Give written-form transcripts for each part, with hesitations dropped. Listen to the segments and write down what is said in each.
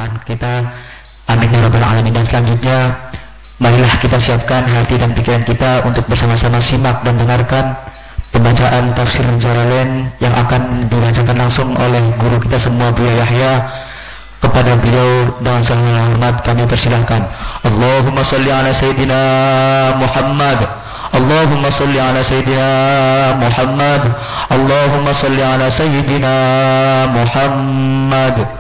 kesalahan kita. Amin ya rabbal alamin. Dan selanjutnya, marilah kita siapkan hati dan pikiran kita untuk bersama-sama simak dan dengarkan pembacaan tafsir Jalalain yang akan dibacakan langsung oleh guru kita semua, Buya Yahya. Kepada beliau dengan segala hormat kami persilahkan. Allahumma salli ala Sayyidina Muhammad. Allahumma salli ala Sayyidina Muhammad. Allahumma salli ala Sayyidina Muhammad.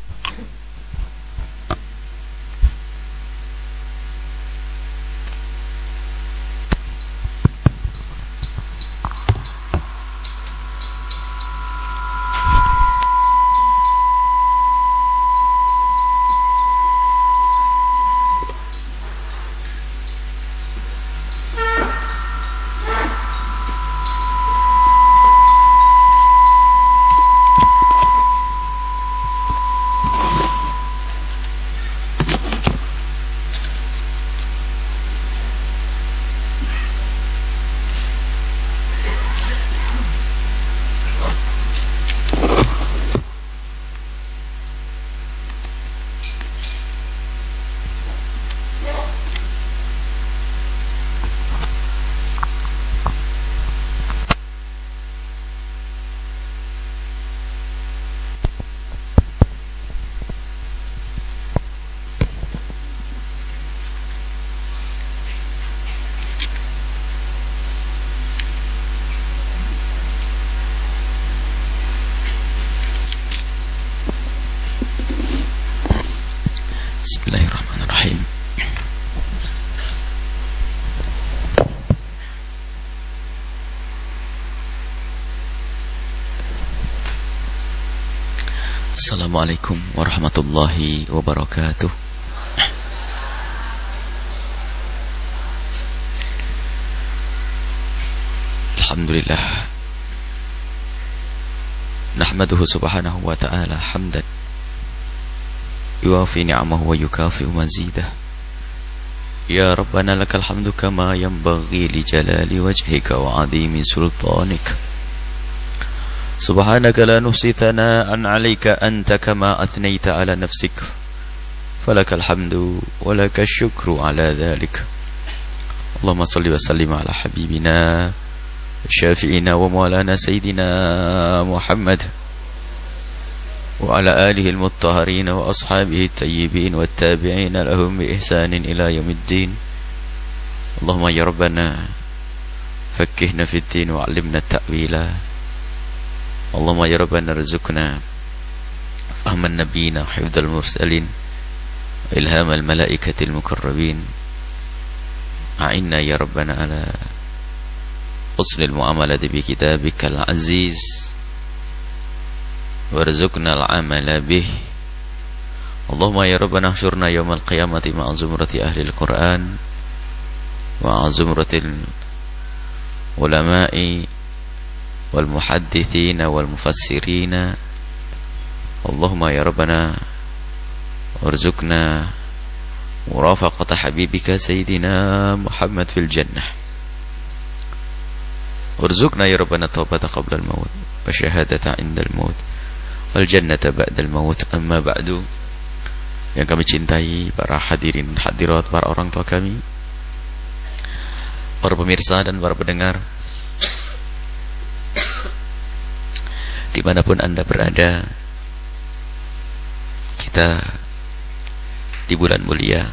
Bismillahirrahmanirrahim. Assalamualaikum warahmatullahi wabarakatuh. Alhamdulillah, nahmaduhu subhanahu wa ta'ala hamdan yuwafi ni'amahu wa yukafi'u mazidah. Ya Rabbana lakal hamdu kama yanbaghi li jalali wajhika wa 'azimi sultanik. Subhanaka la nuhsi thana'an 'alaika anta kama athnayta 'ala nafsik. Falakal hamdu wa lakash shukru 'ala dhalik. Allahumma salli wa sallim 'ala habibina syafi'ina wa maulana sayyidina Muhammad وعلى آله المطهرين وأصحابه الطيبين والتابعين لهم بإحسان إلى يوم الدين. اللهم يا ربنا فكهنا في الدين وعلمنا التأويل. اللهم يا ربنا ارزقنا فهم النبيين وحفظ المرسلين وإلهام الملائكة المقربين. أعنا يا ربنا على حسن المعاملة بكتابك العزيز warzuqna al-amala bih. Allahumma ya Rabbana ahsyurna yawmal qiyamati ma'a zumrati ahli al-Qur'an wa zumratil ulama'i wal muhaddithina wal mufassirina. Allahumma ya Rabbana warzuqna murafaqata habibika sayyidina Muhammad fil jannah. Warzuqna ya Rabbana taubata qabla al-maut wa syahadata 'inda al-maut wal jannata ba'dal maut. Amma ba'du. Yang kami cintai para hadirin hadirat, para orang tua kami, para pemirsa dan para pendengar dimanapun Anda berada, kita di bulan mulia.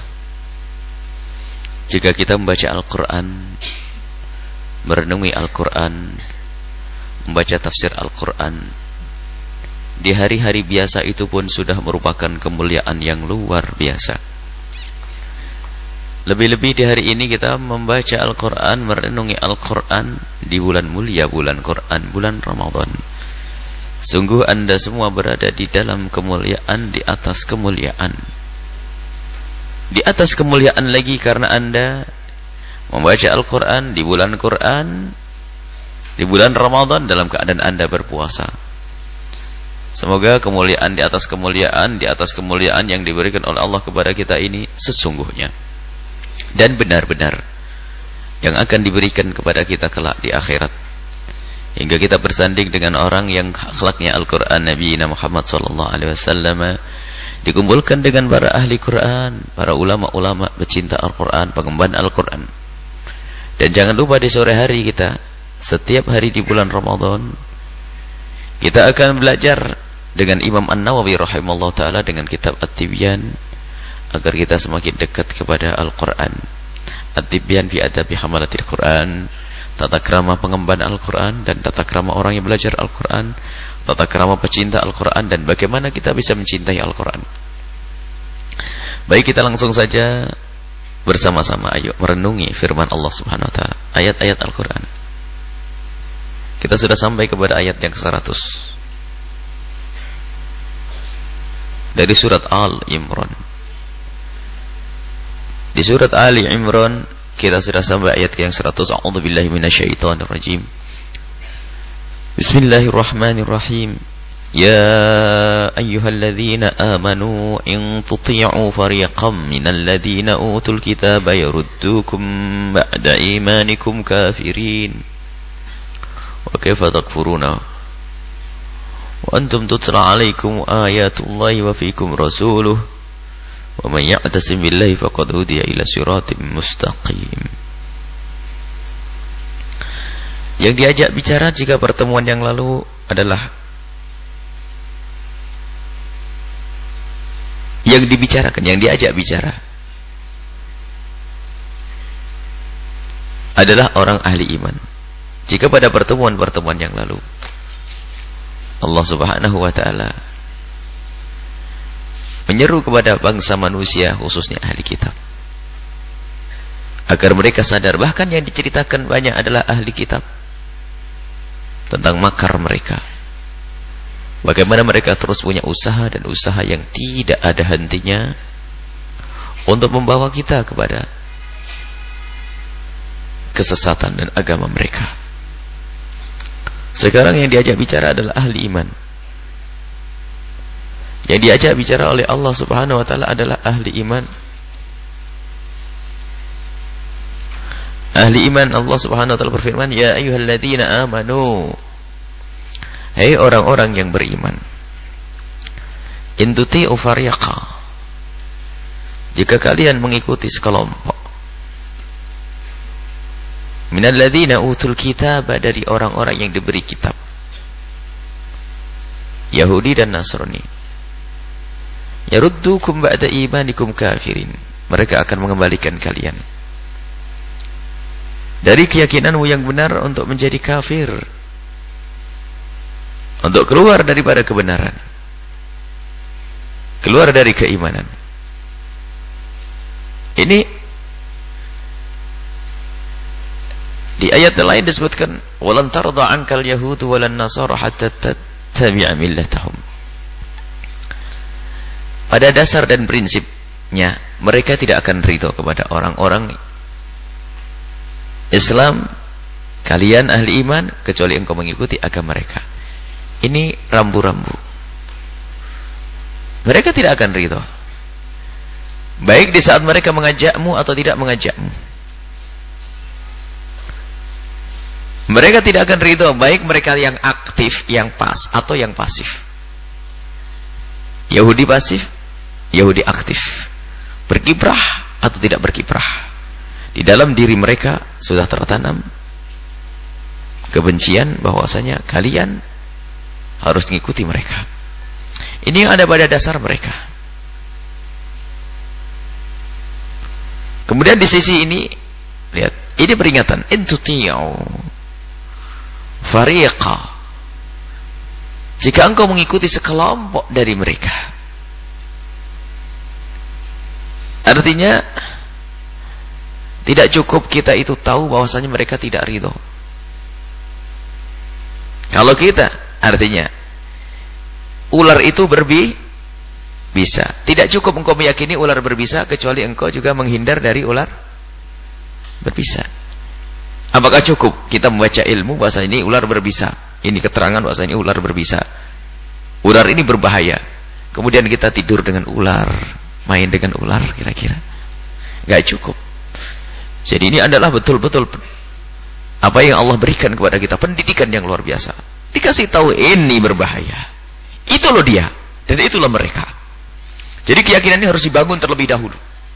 Jika kita membaca Al-Quran, merenungi Al-Quran, membaca tafsir Al-Quran di hari-hari biasa itu pun sudah merupakan kemuliaan yang luar biasa. Lebih-lebih di hari ini kita membaca Al-Quran, merenungi Al-Quran di bulan mulia, bulan Quran, bulan Ramadan. Sungguh Anda semua berada di dalam kemuliaan, di atas kemuliaan. Di atas kemuliaan lagi karena Anda membaca Al-Quran di bulan Quran, di bulan Ramadan dalam keadaan Anda berpuasa. Semoga kemuliaan di atas kemuliaan yang diberikan oleh Allah kepada kita ini sesungguhnya dan benar-benar yang akan diberikan kepada kita kelak di akhirat, hingga kita bersanding dengan orang yang akhlaknya Al-Quran Nabi Muhammad sallallahu alaihi wasallam dikumpulkan dengan para ahli Quran, para ulama-ulama pecinta Al-Quran, pengemban Al-Quran. Dan jangan lupa di sore hari kita, setiap hari di bulan Ramadan, kita akan belajar dengan Imam An-Nawawi rahimahullah ta'ala dengan kitab At-Tibyan, agar kita semakin dekat kepada Al-Quran. At-Tibyan fi adabi hamalatil Quran, tata krama pengemban Al-Quran dan tata krama orang yang belajar Al-Quran, tata krama pecinta Al-Quran, dan bagaimana kita bisa mencintai Al-Quran. Baik, kita langsung saja bersama-sama ayo merenungi firman Allah Subhanahu wa ta'ala, ayat-ayat Al-Quran. Kita sudah sampai kepada ayat yang ke-100 dari surat Al-Imran. Di surat Ali Imran kita sudah sampai ayat yang 100. A'udzubillahi minasyaitonirrajim. Bismillahirrahmanirrahim. Ya ayyuhalladzina amanu in tuti'u fariqam minal ladzina utul kitaba yaruddukum ba'da imanikum kafirin. Wa kaifa takfuruna wa antum tutla 'alaikum ayatullahi wa fiikum rasuluhu wa man ya'tasim billahi faqad hudiya ila siratim mustaqim. Yang diajak bicara jika pertemuan yang lalu adalah yang dibicarakan, yang diajak bicara adalah orang ahli iman. Jika pada pertemuan-pertemuan yang lalu Allah Subhanahu wa ta'ala menyeru kepada bangsa manusia, khususnya ahli kitab, agar mereka sadar, bahkan yang diceritakan banyak adalah ahli kitab, tentang makar mereka, bagaimana mereka terus punya usaha dan usaha yang tidak ada hentinya untuk membawa kita kepada kesesatan dan agama mereka. Sekarang yang diajak bicara adalah ahli iman. Yang diajak bicara oleh Allah Subhanahu wa ta'ala adalah ahli iman. Ahli iman, Allah Subhanahu wa ta'ala berfirman, ya ayyuhalladzina amanu, hai orang-orang yang beriman, in tuti'u fariqa, jika kalian mengikuti sekelompok, minal ladzina utul kitaba, dari orang-orang yang diberi kitab, Yahudi dan Nasrani, yaruddukum ba'da imanikum kafirin, mereka akan mengembalikan kalian dari keyakinanmu yang benar untuk menjadi kafir, untuk keluar daripada kebenaran, keluar dari keimanan. Ini di ayat lain disebutkan, walan tarda ankal yahudu walan nasara hatta tattabi'a millatahum. Pada dasar dan prinsipnya mereka tidak akan ridho kepada orang-orang Islam, kalian ahli iman, kecuali engkau mengikuti agama mereka. Ini rambu-rambu. Mereka tidak akan ridho, baik di saat mereka mengajakmu atau tidak mengajakmu. Mereka tidak akan ridho, baik mereka yang aktif, yang pas, atau yang pasif. Yahudi pasif, Yahudi aktif, berkiprah atau tidak berkiprah. Di dalam diri mereka sudah tertanam kebencian, bahwasanya kalian harus mengikuti mereka. Ini yang ada pada dasar mereka. Kemudian di sisi ini, lihat, ini peringatan, in tuti'u fariqa, jika engkau mengikuti sekelompok dari mereka. Artinya tidak cukup kita itu tahu bahwasanya mereka tidak ridho. Kalau kita, artinya ular itu berbisa. Tidak cukup engkau meyakini ular berbisa, kecuali engkau juga menghindar dari ular berbisa. Apakah cukup kita membaca ilmu bahasa ini ular berbisa, ini keterangan bahasa ini ular berbisa, ular ini berbahaya, kemudian kita tidur dengan ular, main dengan ular, kira-kira gak cukup. Jadi ini adalah betul-betul apa yang Allah berikan kepada kita, pendidikan yang luar biasa. Dikasih tahu ini berbahaya, itu loh dia, dan itulah mereka. Jadi keyakinan ini harus dibangun terlebih dahulu.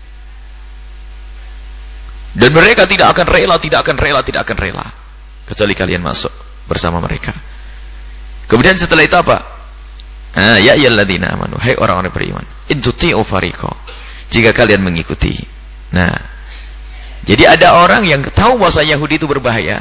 Dan mereka tidak akan rela kecuali kalian masuk bersama mereka. Kemudian setelah itu apa? Ya ayyuhalladzina amanu, hai orang-orang beriman, in tuti'u fariqa, jika kalian mengikuti. Nah, jadi ada orang yang tahu bahwa Yahudi itu berbahaya,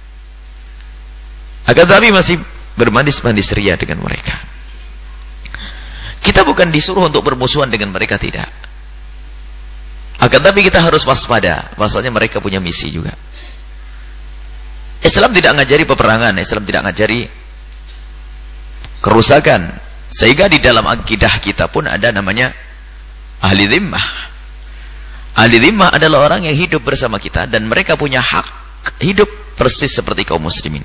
akan tapi masih bermanis-manis ria dengan mereka. Kita bukan disuruh untuk bermusuhan dengan mereka, tidak. Akan tapi kita harus waspada, bahwasanya mereka punya misi juga. Islam tidak ngajari peperangan, Islam tidak ngajari kerusakan. Sehingga di dalam akidah kita pun ada namanya ahli dhimmah. Ahli dhimmah adalah orang yang hidup bersama kita dan mereka punya hak hidup persis seperti kaum muslimin.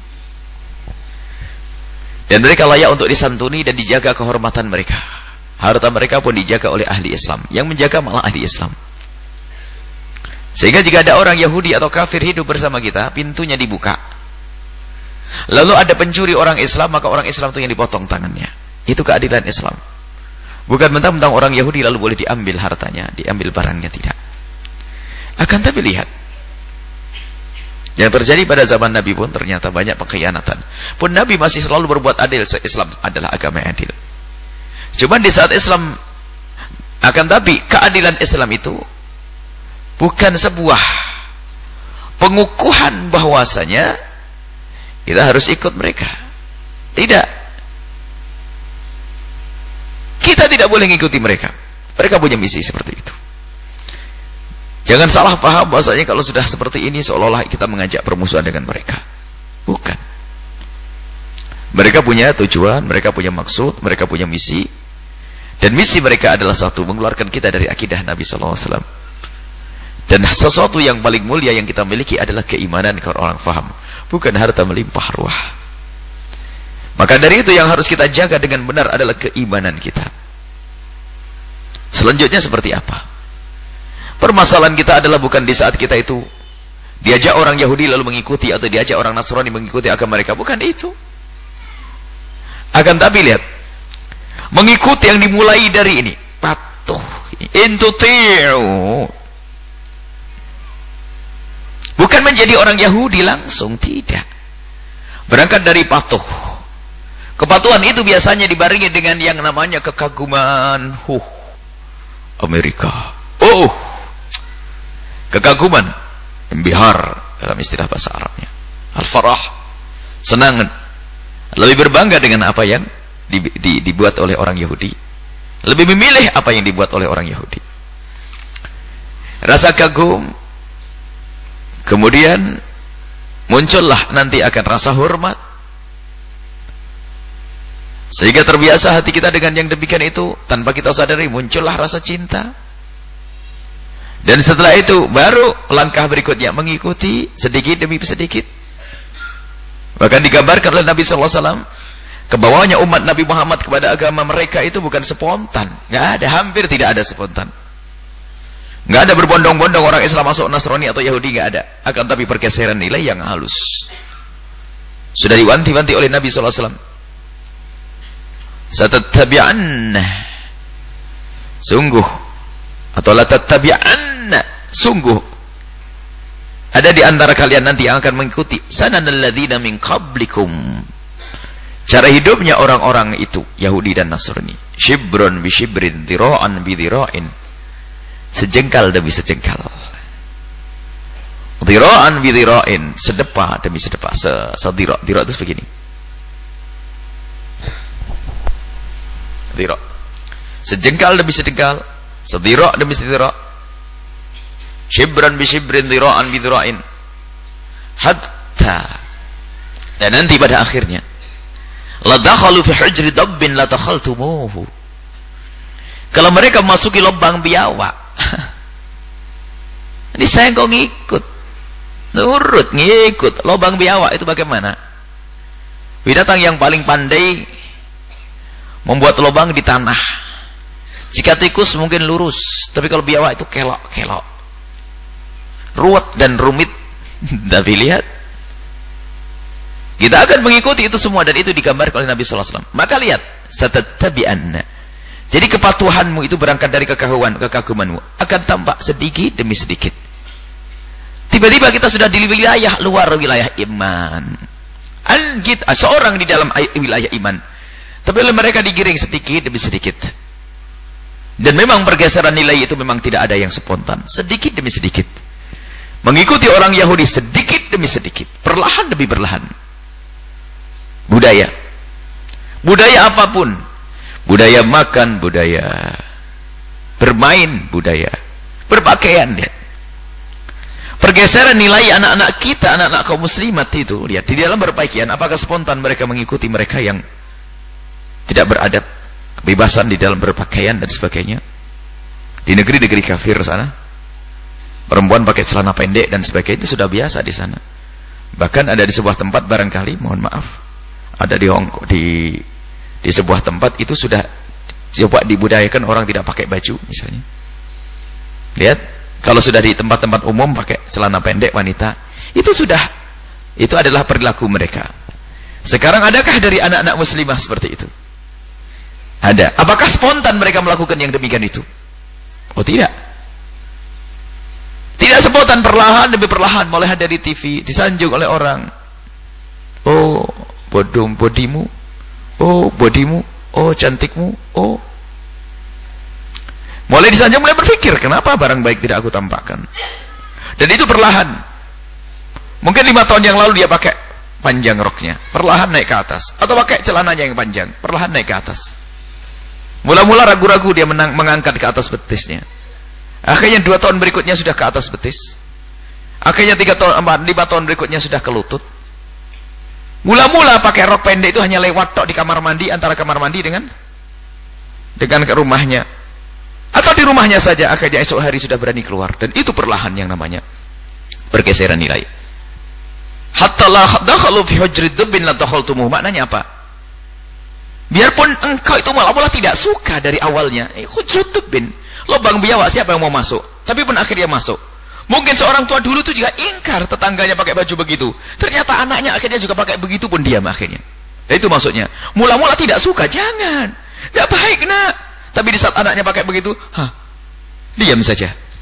Dan mereka layak untuk disantuni dan dijaga kehormatan mereka. Harta mereka pun dijaga oleh ahli Islam. Yang menjaga malah ahli Islam. Sehingga jika ada orang Yahudi atau kafir hidup bersama kita, pintunya dibuka. Lalu ada pencuri orang Islam, maka orang Islam itu yang dipotong tangannya. Itu keadilan Islam. Bukan mentang-mentang orang Yahudi lalu boleh diambil hartanya, diambil barangnya, tidak. Akan tapi lihat, yang terjadi pada zaman Nabi pun ternyata banyak pengkhianatan. Pun Nabi masih selalu berbuat adil. Islam adalah agama yang adil. Cuma di saat Islam, akan tapi keadilan Islam itu bukan sebuah pengukuhan bahwasanya kita harus ikut mereka. Tidak. Kita tidak boleh mengikuti mereka. Mereka punya misi seperti itu. Jangan salah paham bahwasanya kalau sudah seperti ini seolah-olah kita mengajak permusuhan dengan mereka. Bukan. Mereka punya tujuan, mereka punya maksud, mereka punya misi. Dan misi mereka adalah satu, mengeluarkan kita dari akidah Nabi SAW. Dan sesuatu yang paling mulia yang kita miliki adalah keimanan, kalau orang faham. Bukan harta melimpah ruah. Maka dari itu yang harus kita jaga dengan benar adalah keimanan kita. Selanjutnya seperti apa? Permasalahan kita adalah bukan di saat kita itu diajak orang Yahudi lalu mengikuti, atau diajak orang Nasrani mengikuti agama mereka. Bukan itu. Akan tapi lihat, mengikuti yang dimulai dari ini, patuh, intuti'u. Bukan menjadi orang Yahudi langsung, tidak. Berangkat dari patuh. Kepatuhan itu biasanya dibarengi dengan yang namanya kekaguman. Amerika. Kekaguman, imbihar dalam istilah bahasa Arabnya. Al-farah, senang, lebih berbangga dengan apa yang dibuat oleh orang Yahudi. Lebih memilih apa yang dibuat oleh orang Yahudi. Rasa kagum, kemudian muncullah nanti akan rasa hormat. Sehingga terbiasa hati kita dengan yang demikian itu, tanpa kita sadari muncullah rasa cinta. Dan setelah itu baru langkah berikutnya mengikuti sedikit demi sedikit. Bahkan digambarkan oleh Nabi SAW, kebawahnya umat Nabi Muhammad kepada agama mereka itu bukan spontan. Nggak ada, hampir tidak ada spontan. Nggak ada berbondong-bondong orang Islam masuk Nasrani atau Yahudi, nggak ada. Akan tapi pergeseran nilai yang halus. Sudah diwanti-wanti oleh Nabi SAW. Satattabi'anna, sungguh, atau la tattabi'anna, sungguh ada di antara kalian nanti yang akan mengikuti sananal ladzina min qablikum, cara hidupnya orang-orang itu Yahudi dan Nasrani. Shibron bi shibrin, dhira'an bi dhira'in, sejengkal demi sejengkal. Dhira'an bi dhira'in, sedepa demi sedepa. Dhira' itu begini. Dhira', sejengkal demi sejengkal, sedira' demi sedira', shibran bi shibrin, dhira'an bi dhira'in, hatta, dan nanti pada akhirnya la dakhalu fi hujri dabbin la dakhaltumuhu, kalau mereka masuki lubang biawak, ini saya kok ngikut, nurut, ngikut. Lubang biawak itu bagaimana? Binatang yang paling pandai membuat lubang di tanah. Jika tikus mungkin lurus, tapi kalau biawak itu kelok-kelok, ruwet dan rumit. Tapi lihat, kita akan mengikuti itu semua, dan itu digambarkan oleh Nabi SAW. Maka lihat, satattabi'anna, Jadi kepatuhanmu itu berangkat dari kekagumanmu akan tampak sedikit demi sedikit. Tiba-tiba kita sudah di wilayah luar wilayah iman. Seorang di dalam wilayah iman, tapi oleh mereka digiring sedikit demi sedikit. Dan memang pergeseran nilai itu memang tidak ada yang spontan, sedikit demi sedikit. Mengikuti orang Yahudi sedikit demi sedikit, perlahan demi perlahan. Budaya apapun, budaya makan, budaya bermain, budaya berpakaian, lihat. Pergeseran nilai anak-anak kita, anak-anak kaum muslimat itu, lihat, di dalam berpakaian, apakah spontan mereka mengikuti mereka yang tidak beradab, kebebasan di dalam berpakaian dan sebagainya. Di negeri-negeri kafir sana, perempuan pakai celana pendek dan sebagainya itu sudah biasa di sana. Bahkan ada di sebuah tempat barangkali, mohon maaf, ada di Hongkong, di sebuah tempat itu sudah coba dibudayakan orang tidak pakai baju misalnya. Lihat, kalau sudah di tempat-tempat umum pakai celana pendek wanita, itu adalah perilaku mereka. Sekarang adakah dari anak-anak muslimah seperti itu? Ada. Apakah spontan mereka melakukan yang demikian itu? Oh tidak. Tidak spontan, perlahan demi perlahan, mulai dari TV, disanjung oleh orang. Oh, bodimu. Oh, bodimu. Oh, cantikmu. Oh. Mulai disanjung, mulai berpikir, kenapa barang baik tidak aku tampakkan? Dan itu perlahan. Mungkin 5 tahun yang lalu dia pakai panjang roknya, perlahan naik ke atas. Atau pakai celananya yang panjang, perlahan naik ke atas. Mula-mula ragu-ragu dia mengangkat ke atas betisnya. Akhirnya 2 tahun berikutnya sudah ke atas betis. Akhirnya 5 tahun berikutnya sudah ke lutut. Mula-mula pakai rok pendek itu hanya lewat tok di kamar mandi, antara kamar mandi dengan ke rumahnya. Atau di rumahnya saja, akhirnya esok hari sudah berani keluar. Dan itu perlahan yang namanya pergeseran nilai. Hatta la dakhalu fi hujrid dubbin la dakhaltumuh. Maknanya apa? Biarpun engkau itu malah tidak suka dari awalnya, hujrid dubbin, lubang biawak, siapa yang mau masuk? Tapi pun akhirnya masuk. Mungkin seorang tua dulu itu juga ingkar tetangganya pakai baju begitu. Ternyata anaknya akhirnya juga pakai begitu, pun diam akhirnya. Itu maksudnya. Mula-mula tidak suka, jangan. Tidak baik, nak. Tapi di saat anaknya pakai begitu, diam saja.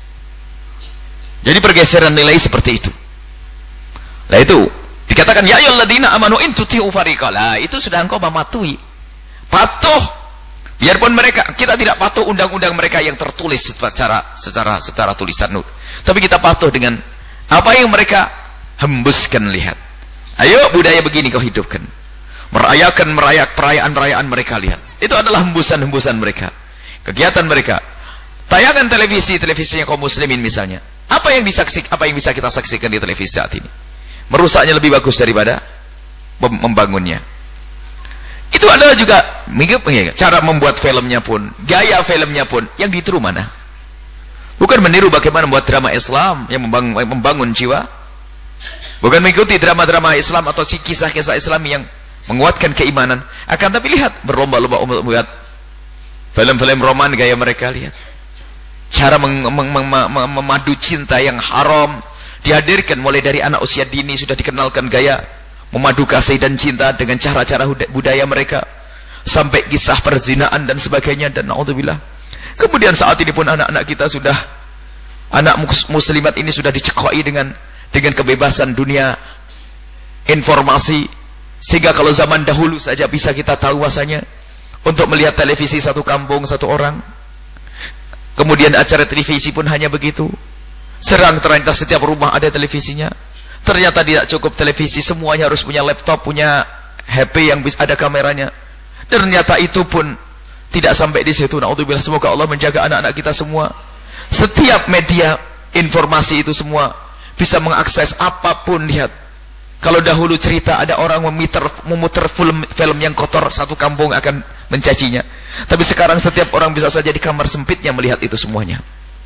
Jadi pergeseran nilai seperti itu. Nah itu dikatakan ya ayyuhalladzina amanu in tuti'u fariqa. Lah itu sudah engkau mematuhi. Patuh. Biarpun kita tidak patuh undang-undang mereka yang tertulis secara tulisan. Tapi kita patuh dengan apa yang mereka hembuskan, lihat. Ayo budaya begini kau hidupkan. Merayakan perayaan-perayaan mereka, lihat. Itu adalah hembusan-hembusan mereka. Kegiatan mereka. Tayangan televisinya kaum muslimin misalnya. Apa yang bisa kita saksikan di televisi saat ini? Merusaknya lebih bagus daripada membangunnya. Itu adalah juga cara membuat filmnya pun, gaya filmnya pun yang ditiru mana? Bukan meniru bagaimana membuat drama Islam yang membangun jiwa. Bukan mengikuti drama-drama Islam atau kisah-kisah Islam yang menguatkan keimanan. Akan tapi lihat, berlomba-lomba membuat film-film roman gaya mereka, lihat. Cara memadu cinta yang haram dihadirkan mulai dari anak usia dini, sudah dikenalkan gaya memadu kasih dan cinta dengan cara-cara budaya mereka, sampai kisah perzinaan dan sebagainya, dan naudzubillah. Kemudian saat ini pun anak-anak kita sudah, anak muslimat ini sudah dicekoi dengan kebebasan dunia informasi, sehingga kalau zaman dahulu saja bisa kita tahu bahasanya untuk melihat televisi satu kampung satu orang. Kemudian acara televisi pun hanya begitu. Ternyata setiap rumah ada televisinya. Ternyata tidak cukup televisi, semuanya harus punya laptop, punya HP yang bisa ada kameranya. Ternyata itu pun tidak sampai di situ. Naudzubillah, semoga Allah menjaga anak-anak kita semua. Setiap media informasi itu semua bisa mengakses apapun, lihat. Kalau dahulu cerita ada orang memutar film yang kotor, satu kampung akan mencacinya. Tapi sekarang setiap orang bisa saja di kamar sempitnya melihat itu semuanya.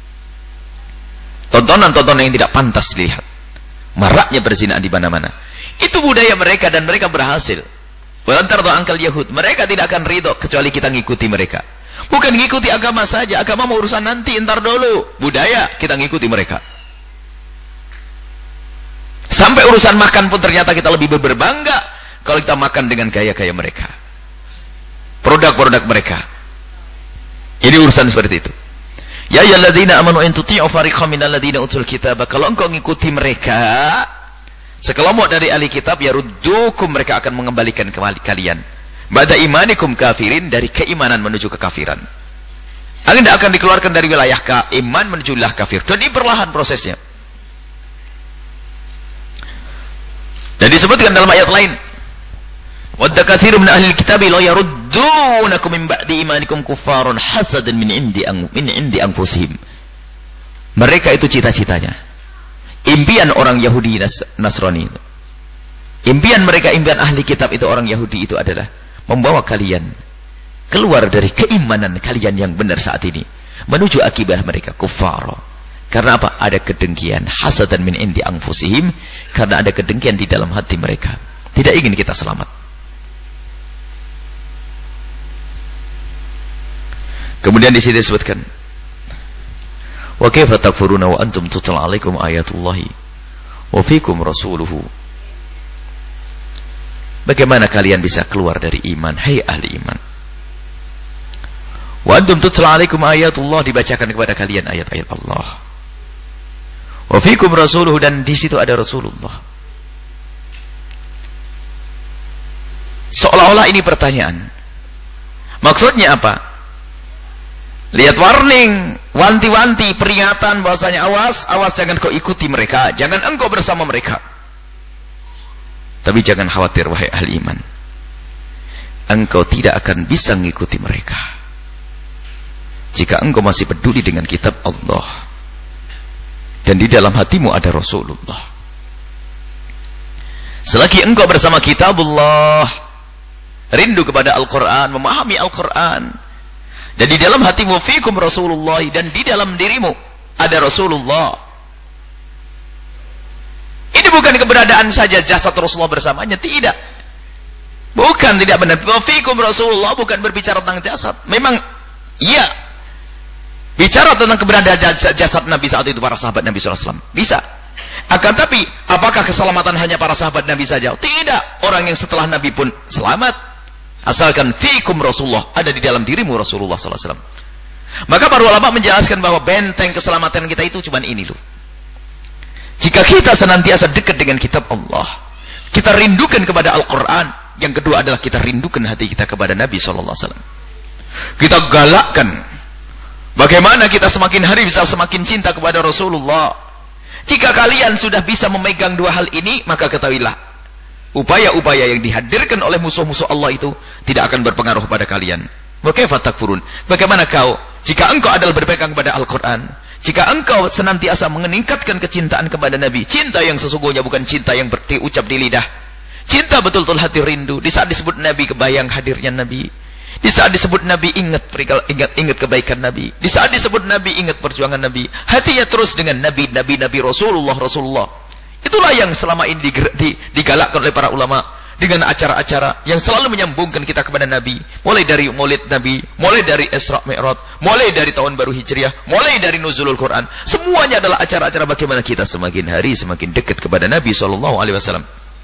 Tontonan-tontonan yang tidak pantas dilihat. Maraknya perzinahan di mana-mana. Itu budaya mereka dan mereka berhasil. Walan tarda ankal Yahud. Mereka tidak akan ridho kecuali kita ngikuti mereka. Bukan ngikuti agama saja. Agama mau urusan nanti, entar dulu. Budaya kita ngikuti mereka. Sampai urusan makan pun ternyata kita lebih berbangga kalau kita makan dengan gaya-gaya mereka. Produk-produk mereka. Ini urusan seperti itu. Ya ayyuhalladzina amanu in tuti'u fariqam minal ladzina utul kitaba, kalau engkau mengikuti mereka, sekelompok dari ahli kitab, ya ruddukum, mereka akan mengembalikan kalian ba'da imanikum kafirin, dari keimanan menuju kekafiran. Anda akan dikeluarkan dari wilayah iman menuju wilayah kafir. Jadi perlahan prosesnya. Dan disebutkan dalam ayat lain, wadda katsirun min ahli kitab la yaruddunakum min ba'di imanikum kuffaran hasadan min indi anfusihim. Mereka itu cita-citanya, impian orang Yahudi Nasrani. Impian mereka, impian ahli kitab itu, orang Yahudi itu adalah membawa kalian keluar dari keimanan kalian yang benar saat ini menuju akibat mereka kuffar. Karena apa? Ada kedengkian, hasadan min indi anfusihim, karena ada kedengkian di dalam hati mereka, tidak ingin kita selamat. Kemudian di sini disebutkan, wa kaifa takfuruna wa antum tutla alaikum ayatullahi wa fikum rasuluhu. Bagaimana kalian bisa keluar dari iman, hai ahli iman? Wa antum tutla alaikum ayatullah, dibacakan kepada kalian ayat-ayat Allah. Wa fikum rasuluhu, dan di situ ada Rasulullah. Seolah-olah ini pertanyaan. Maksudnya apa? Lihat warning, wanti-wanti, peringatan bahwasanya awas, awas, jangan kau ikuti mereka, jangan engkau bersama mereka. Tapi jangan khawatir wahai ahli iman, engkau tidak akan bisa mengikuti mereka jika engkau masih peduli dengan kitab Allah dan di dalam hatimu ada Rasulullah. Selagi engkau bersama kitabullah, rindu kepada Al-Quran, memahami Al-Quran, dan di dalam hatimu fikum Rasulullah, dan di dalam dirimu ada Rasulullah. Ini bukan keberadaan saja jasad Rasulullah bersamanya, tidak. Bukan, tidak benar. Fikum Rasulullah bukan berbicara tentang jasad. Memang iya, bicara tentang keberadaan jasad Nabi saat itu, para sahabat Nabi SAW, bisa. Akan tapi apakah keselamatan hanya para sahabat Nabi saja? Tidak, orang yang setelah Nabi pun selamat, asalkan fikum Rasulullah, ada di dalam dirimu Rasulullah SAW. Maka para ulama menjelaskan bahwa benteng keselamatan kita itu cuma ini loh. Jika kita senantiasa dekat dengan kitab Allah, kita rindukan kepada Al-Quran. Yang kedua adalah kita rindukan hati kita kepada Nabi SAW. Kita galakkan bagaimana kita semakin hari bisa semakin cinta kepada Rasulullah. Jika kalian sudah bisa memegang dua hal ini, maka ketahuilah, upaya-upaya yang dihadirkan oleh musuh-musuh Allah itu tidak akan berpengaruh pada kalian. Wa kaifa takfurun? Bagaimana kau, jika engkau adalah berpegang kepada Al-Quran, jika engkau senantiasa meningkatkan kecintaan kepada Nabi, cinta yang sesungguhnya bukan cinta yang diucap di lidah, cinta betul-betul hati rindu. Di saat disebut Nabi, kebayang hadirnya Nabi. Di saat disebut Nabi, ingat kebaikan Nabi. Di saat disebut Nabi, ingat perjuangan Nabi. Hatinya terus dengan Nabi Rasulullah. Itulah yang selama ini digalakkan oleh para ulama dengan acara-acara yang selalu menyambungkan kita kepada Nabi. Mulai dari Maulid Nabi, mulai dari Isra Mi'raj, mulai dari tahun baru Hijriah, mulai dari nuzulul Quran. Semuanya adalah acara-acara bagaimana kita semakin hari semakin dekat kepada Nabi SAW.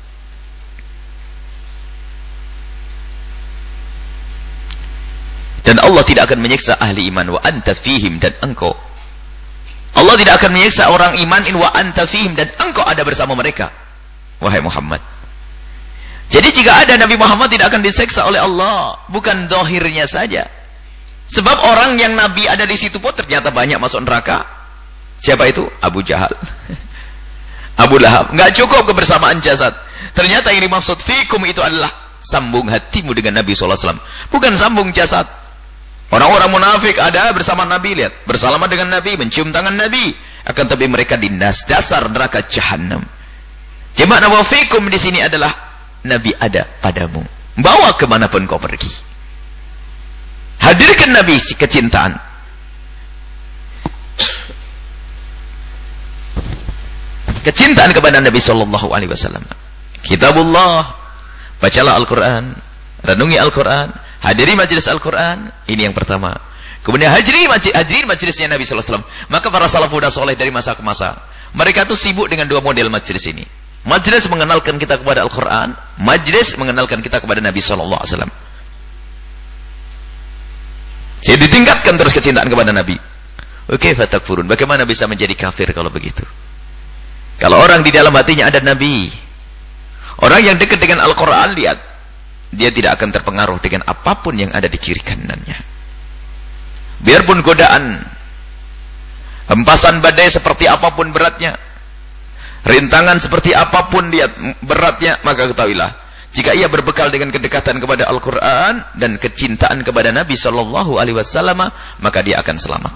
Dan Allah tidak akan menyiksa ahli iman wa anta fihim, dan engkau. Allah tidak akan menyiksa orang iman in wa anta fihim, dan engkau ada bersama mereka, wahai Muhammad. Jadi jika ada Nabi Muhammad tidak akan diseksa oleh Allah, bukan zahirnya saja. Sebab orang yang Nabi ada di situ pun ternyata banyak masuk neraka. Siapa itu? Abu Jahal, Abu Lahab. Enggak cukup kebersamaan jasad. Ternyata yang dimaksud fikum itu adalah sambung hatimu dengan Nabi SAW, bukan sambung jasad. Orang-orang munafik ada bersama Nabi, lihat, bersalaman dengan Nabi, mencium tangan Nabi, akan tapi mereka di dasar neraka Jahannam. Jemaah wa fikum di sini adalah Nabi ada padamu, bawa kemanapun kau pergi. Hadirkan Nabi si kecintaan. Kecintaan kepada Nabi SAW. Kitabullah, bacalah Al-Quran, renungi Al-Quran, hadiri majelis Al-Quran. Ini yang pertama. Kemudian hadiri majelisnya Nabi SAW. Maka para salafun soleh dari masa ke masa, mereka itu sibuk dengan dua model majelis ini. Majlis mengenalkan kita kepada Al-Quran, majlis mengenalkan kita kepada Nabi SAW. Jadi ditingkatkan terus kecintaan kepada Nabi. Oke, fatakfurun. Bagaimana bisa menjadi kafir kalau begitu? Kalau orang di dalam hatinya ada Nabi, orang yang dekat dengan Al-Quran, lihat, dia tidak akan terpengaruh dengan apapun yang ada di kiri kanannya. Biarpun godaan, hempasan badai seperti apapun beratnya, rintangan seperti apapun dia beratnya, maka ketahuilah, jika ia berbekal dengan kedekatan kepada Al-Quran dan kecintaan kepada Nabi SAW, maka dia akan selamat.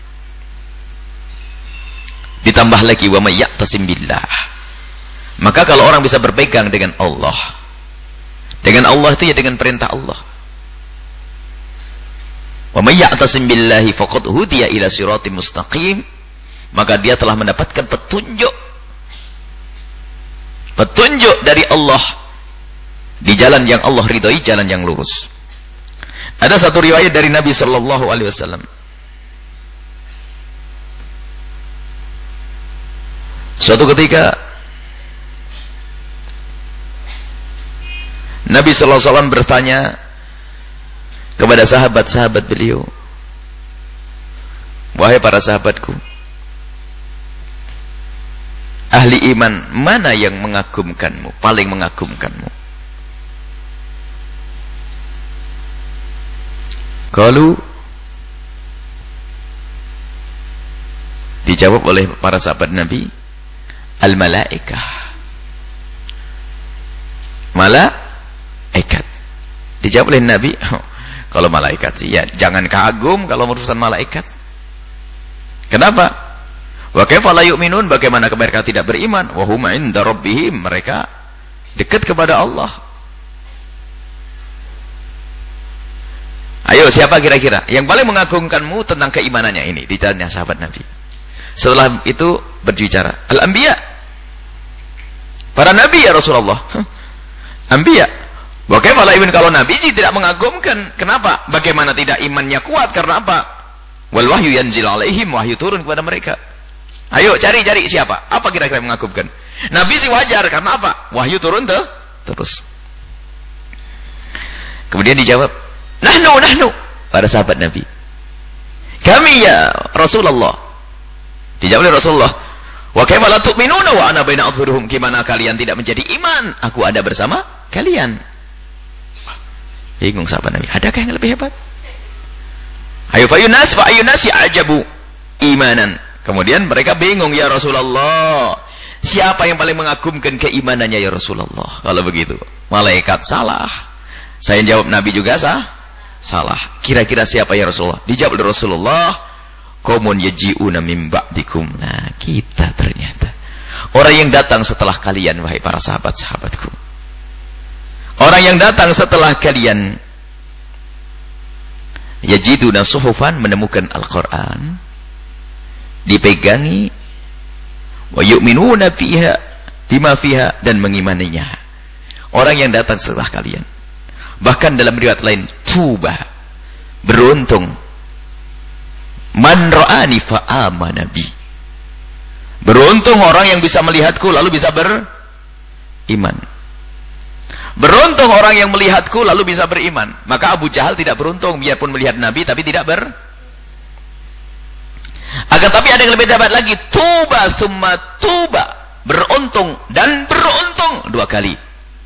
Ditambah lagi, wa may ya'tasim billah. Maka kalau orang bisa berpegang dengan Allah itu ya dengan perintah Allah. Wa may ya'tasim billahi faqad hudiya ila siratim mustaqim. Maka dia telah mendapatkan petunjuk dari Allah di jalan yang Allah ridhoi, jalan yang lurus. Ada satu riwayat dari Nabi sallallahu alaihi wasallam. Suatu ketika Nabi sallallahu alaihi wasallam bertanya kepada sahabat-sahabat beliau, "Wahai para sahabatku, ahli iman mana yang mengagumkanmu, paling mengagumkanmu?" Kalau dijawab oleh para sahabat Nabi, al-malaikah. Malaikat. Dijawab oleh Nabi, kalau malaikat sih ya jangan kagum kalau urusan malaikat. Kenapa? Wa kaifa la yu'minun, bagaimana mereka tidak beriman? Wa hum 'inda rabbihim, mereka dekat kepada Allah. Ayo, siapa kira-kira yang paling mengagumkanmu tentang keimanannya ini? Ditanya sahabat Nabi. Setelah itu berbicara, al-anbiya. Para nabi ya Rasulullah. Anbiya. Wa kaifa la yu'min, kalau nabi sih tidak mengagumkan. Kenapa? Bagaimana tidak imannya kuat? Karena apa? Wal wahyu yanzil alaihim, wahyu turun kepada mereka. Ayo cari-cari siapa? Apa kira-kira yang mengagumkan? Nabi sih wajar, karena apa? Wahyu turun terus. Kemudian dijawab, Nahnu, para sahabat Nabi. Kami ya Rasulullah. Dijawab oleh Rasulullah, wa kaifa la tu'minuna wa ana baina adhhurihim, gimana kalian tidak menjadi iman? Aku ada bersama kalian. Bingung sahabat Nabi, adakah yang lebih hebat? Ayo fayunas wa ayunasi ajabu imanan. Kemudian mereka bingung, ya Rasulullah, siapa yang paling mengagumkan keimanannya ya Rasulullah? Kalau begitu, malaikat salah. Saya jawab Nabi juga salah. Kira-kira siapa ya Rasulullah? Dijawab oleh Rasulullah, qaumun yaji'una min ba'dikum. Nah, kita ternyata orang yang datang setelah kalian, wahai para sahabat-sahabatku. Orang yang datang setelah kalian, yajiduna suhufan, menemukan Al-Quran, dipegangi, wa yu'minuna fiha bima fiha, dan mengimaninya. Orang yang datang setelah kalian. Bahkan dalam riwayat lain, tuba, beruntung, man ra'ani fa'amana bi, beruntung orang yang bisa melihatku lalu bisa beriman. Beruntung orang yang melihatku lalu bisa beriman. Maka Abu Jahal tidak beruntung, biarpun melihat Nabi tapi tidak Akan tapi ada yang lebih hebat lagi, tuba summa tuba, beruntung dan beruntung dua kali.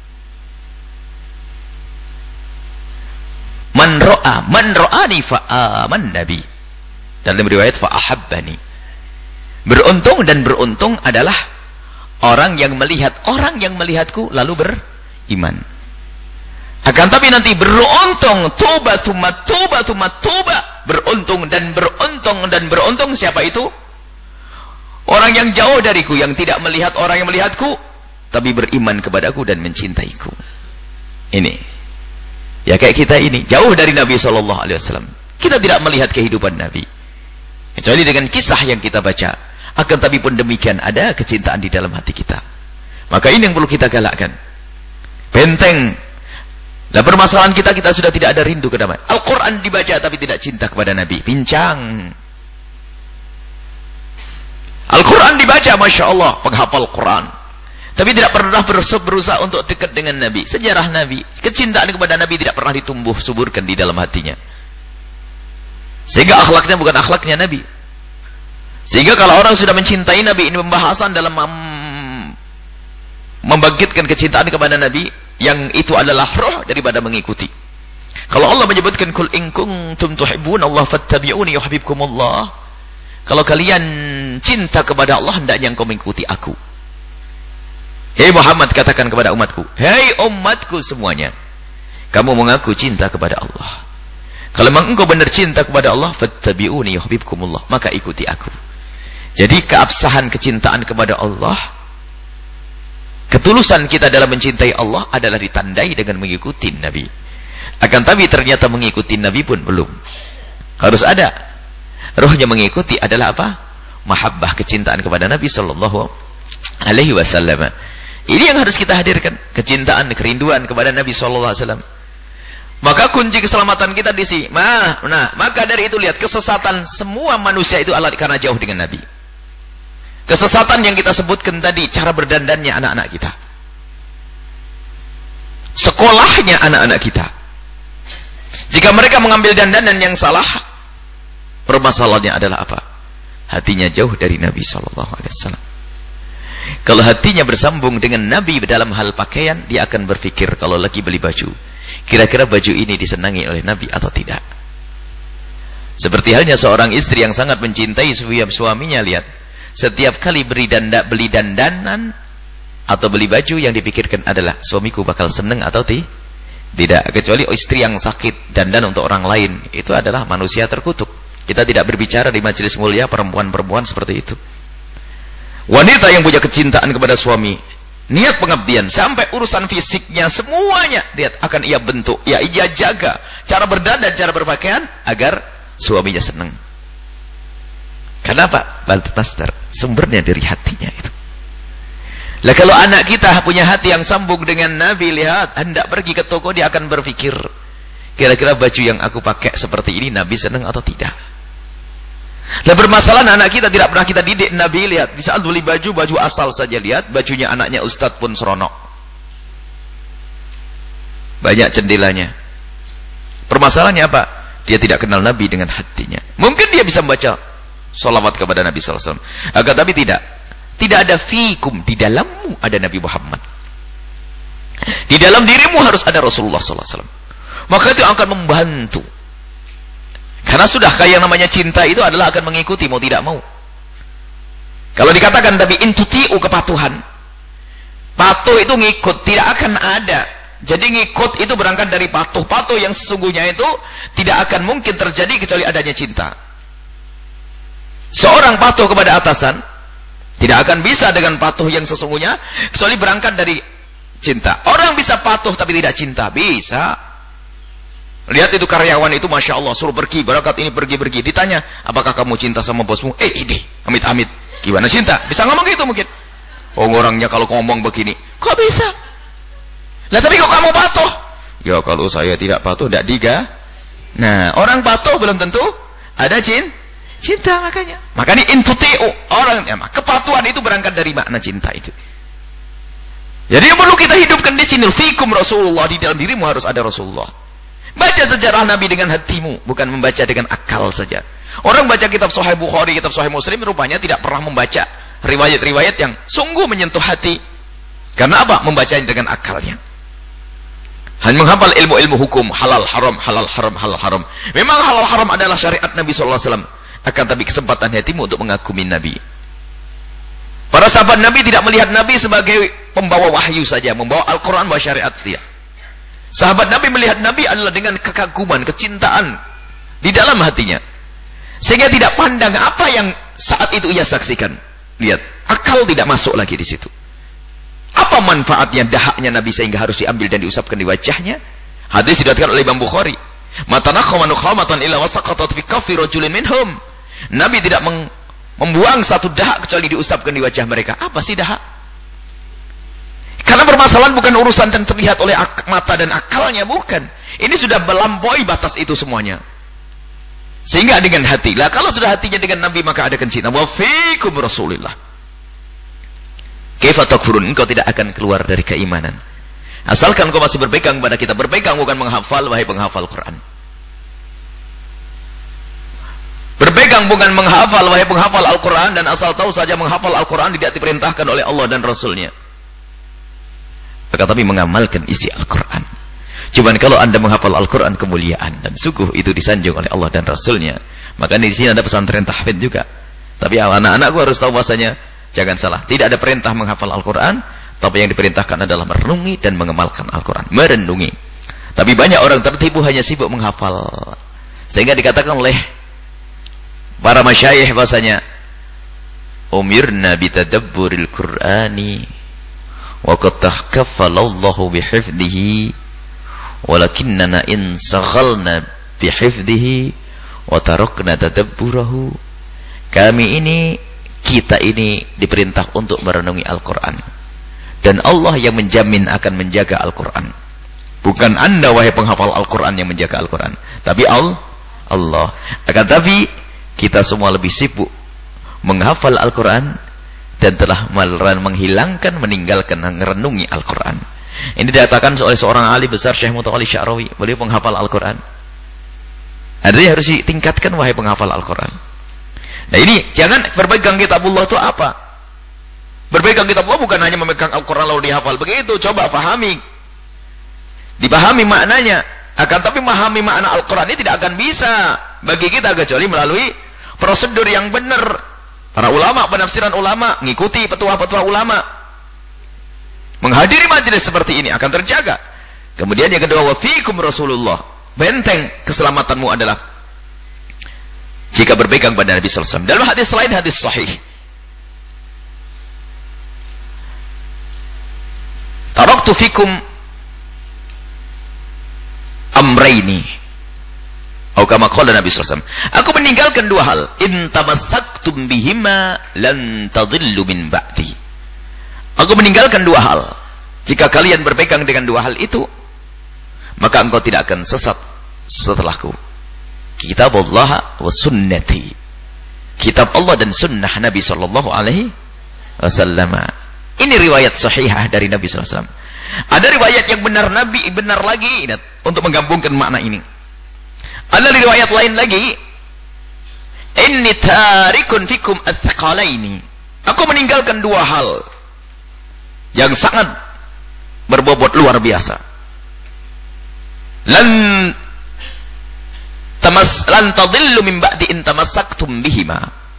Man ra'ani fa'aman nabi, dalam riwayat fa'ahabbani. Beruntung dan beruntung adalah orang yang melihatku lalu beriman. Akan tapi nanti beruntung, tuba summa tuba, beruntung dan beruntung siapa itu? Orang yang jauh dariku, yang tidak melihat orang yang melihatku, tapi beriman kepadaku dan mencintaiku. Ini ya, kayak kita ini jauh dari Nabi SAW. Kita tidak melihat kehidupan Nabi kecuali dengan kisah yang kita baca. Akan tapi pun demikian ada kecintaan di dalam hati kita. Maka ini yang perlu kita galakkan. Benteng. Nah, permasalahan kita sudah tidak ada rindu kedamaian. Al-Quran dibaca tapi tidak cinta kepada Nabi. Pincang. Al-Quran dibaca, Masya Allah, penghafal Quran, tapi tidak pernah berusaha untuk dekat dengan Nabi. Sejarah Nabi, kecintaan kepada Nabi tidak pernah ditumbuh suburkan di dalam hatinya. Sehingga akhlaknya bukan akhlaknya Nabi. Sehingga kalau orang sudah mencintai Nabi, ini pembahasan dalam membangkitkan kecintaan kepada Nabi, yang itu adalah roh daripada mengikuti. Kalau Allah menyebutkan kul in kuntum tuhibbunallaha fattabi'uni yuhibbukumullah. Kalau kalian cinta kepada Allah, hendaknya engkau mengikuti aku. Hei Muhammad, katakan kepada umatku, hei umatku semuanya, kamu mengaku cinta kepada Allah. Kalau memang engkau benar cinta kepada Allah, fattabi'uni yuhibbukumullah, maka ikuti aku. Jadi keabsahan kecintaan kepada Allah, ketulusan kita dalam mencintai Allah adalah ditandai dengan mengikuti Nabi. Akan tapi ternyata mengikuti Nabi pun belum. Harus ada. Rohnya mengikuti adalah apa? Mahabbah, kecintaan kepada Nabi sallallahu alaihi wasallam. Ini yang harus kita hadirkan, kecintaan, kerinduan kepada Nabi sallallahu alaihi wasallam. Maka kunci keselamatan kita di sini. Maka dari itu lihat, kesesatan semua manusia itu adalah karena jauh dengan Nabi. Kesesatan yang kita sebutkan tadi, cara berdandannya anak-anak kita, sekolahnya anak-anak kita. Jika mereka mengambil dandanan yang salah, permasalahannya adalah apa? Hatinya jauh dari Nabi SAW. Kalau hatinya bersambung dengan Nabi dalam hal pakaian, dia akan berpikir kalau lagi beli baju, kira-kira baju ini disenangi oleh Nabi atau tidak. Seperti halnya seorang istri yang sangat mencintai suaminya, lihat, setiap kali beli dandanan atau beli baju, yang dipikirkan adalah suamiku bakal seneng atau tidak. Kecuali istri yang sakit dandan untuk orang lain, itu adalah manusia terkutuk. Kita tidak berbicara di majelis mulia perempuan-perempuan seperti itu. Wanita yang punya kecintaan kepada suami, niat pengabdian sampai urusan fisiknya semuanya lihat akan ia bentuk, ia jaga cara berdandan, cara berpakaian agar suaminya senang. Kenapa? Master, sumbernya dari hatinya itu. Lah kalau anak kita punya hati yang sambung dengan Nabi, lihat, hendak pergi ke toko dia akan berpikir, kira-kira baju yang aku pakai seperti ini Nabi senang atau tidak. Lah bermasalah anak kita tidak pernah kita didik Nabi, lihat, di saat beli baju asal saja, lihat, bajunya anaknya ustadz pun seronok. Banyak cendelanya. Permasalahannya apa? Dia tidak kenal Nabi dengan hatinya. Mungkin dia bisa membaca salawat kepada Nabi SAW, agar tapi tidak ada fikum, di dalammu ada Nabi Muhammad, di dalam dirimu harus ada Rasulullah SAW. Maka itu akan membantu, karena sudah kayak yang namanya cinta itu adalah akan mengikuti mau tidak mau. Kalau dikatakan tapi intuti'u, kepatuhan, patuh itu ngikut, tidak akan ada. Jadi ngikut itu berangkat dari patuh. Patuh yang sesungguhnya itu tidak akan mungkin terjadi kecuali adanya cinta. Seorang patuh kepada atasan tidak akan bisa dengan patuh yang sesungguhnya kecuali berangkat dari cinta. Orang bisa patuh tapi tidak cinta, bisa. Lihat itu karyawan itu, Masya Allah, suruh pergi, berangkat ini pergi-pergi, ditanya, apakah kamu cinta sama bosmu? Ini, amit-amit, gimana cinta? Bisa ngomong gitu mungkin. Oh, orangnya kalau ngomong begini, kok bisa? Lah tapi kok kamu patuh? Ya kalau saya tidak patuh, tidak diga. Nah, orang patuh belum tentu ada cinta, makanya intuti'u, orang kepatuhan itu berangkat dari makna cinta itu. Jadi yang perlu kita hidupkan di sini, fikum Rasulullah, di dalam dirimu harus ada Rasulullah. Baca sejarah Nabi dengan hatimu, bukan membaca dengan akal saja. Orang baca kitab Sahih Bukhari, kitab Sahih Muslim, rupanya tidak pernah membaca riwayat-riwayat yang sungguh menyentuh hati. Karena apa? Membacanya dengan akalnya. Hanya menghafal ilmu-ilmu hukum, halal haram, halal haram, halal haram. Memang halal haram adalah syariat Nabi SAW. Akan tapi kesempatan hatimu untuk mengagumi Nabi. Para sahabat Nabi tidak melihat Nabi sebagai pembawa wahyu saja, membawa Al-Quran, membawa syariat, tidak. Sahabat Nabi melihat Nabi adalah dengan kekaguman, kecintaan di dalam hatinya, sehingga tidak pandang apa yang saat itu ia saksikan. Lihat, akal tidak masuk lagi di situ. Apa manfaatnya dahaknya Nabi sehingga harus diambil dan diusapkan di wajahnya? Hadis diriwayatkan oleh Imam Bukhari. Matanakhamanu khamatan illa wasaqatat fi kaffi rajulin minhum. Nabi tidak membuang satu dahak kecuali diusapkan di wajah mereka. Apa sih dahak? Karena permasalahan bukan urusan yang terlihat oleh mata dan akalnya, bukan. Ini sudah melampaui batas itu semuanya. Sehingga dengan hati. Lah kalau sudah hatinya dengan Nabi, maka ada cinta. Wa fiikum Rasulillah. Kaifa takfurun? Engkau tidak akan keluar dari keimanan. Asalkan kau masih berpegang kepada kita. Berpegang bukan menghafal, wahai penghafal Quran. Berpegang bukan menghafal, wahai penghafal Al-Quran, dan asal tahu saja menghafal Al-Quran tidak diperintahkan oleh Allah dan Rasulnya. Tapi mengamalkan isi Al-Quran. Cuman kalau anda menghafal Al-Quran kemuliaan, dan sungguh itu disanjung oleh Allah dan Rasulnya. Maka di sini ada pesantren tahfidz juga. Tapi anak-anakku harus tahu bahasanya, jangan salah, tidak ada perintah menghafal Al-Quran, tapi yang diperintahkan adalah merenungi dan mengamalkan Al-Quran. Merenungi. Tapi banyak orang tertipu hanya sibuk menghafal. Sehingga dikatakan oleh para masyayikh bahasanya, umirna bitadabburil Qur'ani wa qad tahkaffalallahu bihifdhihi walakinnana in saghalna bihifdhihi wa tarakna tadabburahu. Kita ini diperintah untuk merenungi Al-Quran, dan Allah yang menjamin akan menjaga Al-Quran. Bukan anda wahai penghafal Al-Quran yang menjaga Al-Quran, tapi Allah. Akan tapi kita semua lebih sibuk menghafal Al-Quran dan telah menghilangkan, meninggalkan merenungi Al-Quran. Ini dikatakan oleh seorang ahli besar, Syekh Mutawalli Sya'rawi. Beliau penghafal Al-Quran. Artinya harus ditingkatkan wahai penghafal Al-Quran. Nah ini, jangan berpegang kitabullah itu apa? Berpegang kitabullah bukan hanya memegang Al-Quran lalu dihafal. Begitu, coba fahami. Dipahami maknanya. Akan tapi memahami makna Al-Quran ini tidak akan bisa bagi kita kecuali melalui prosedur yang benar. Para ulama, penafsiran ulama, mengikuti petua-petua ulama, menghadiri majelis seperti ini akan terjaga. Kemudian yang kedua, wa fiikum Rasulullah. Benteng keselamatanmu adalah jika berpegang pada Nabi sallallahu alaihi wasallam. Dalam hadis lain, hadis sahih, taraktu fikum amraini, atau kama qala Nabi sallallahu alaihi wasallam, aku meninggalkan dua hal, in tamassaktum bihima lan tadhillu min ba'di. Aku meninggalkan dua hal, jika kalian berpegang dengan dua hal itu, maka engkau tidak akan sesat setelahku. Kitab Allah wa sunnati, kitab Allah dan sunnah Nabi sallallahu alaihi wasallam. Ini riwayat sahihah dari Nabi sallallahu alaihi wasallam. Ada riwayat yang benar Nabi, benar lagi untuk menggabungkan makna ini. Ada riwayat lain lagi, inni tarikun fikum ats-tsaqalaini. Aku meninggalkan dua hal yang sangat berbobot luar biasa. Lan tadillu min ba'di in tamassaktum bihima.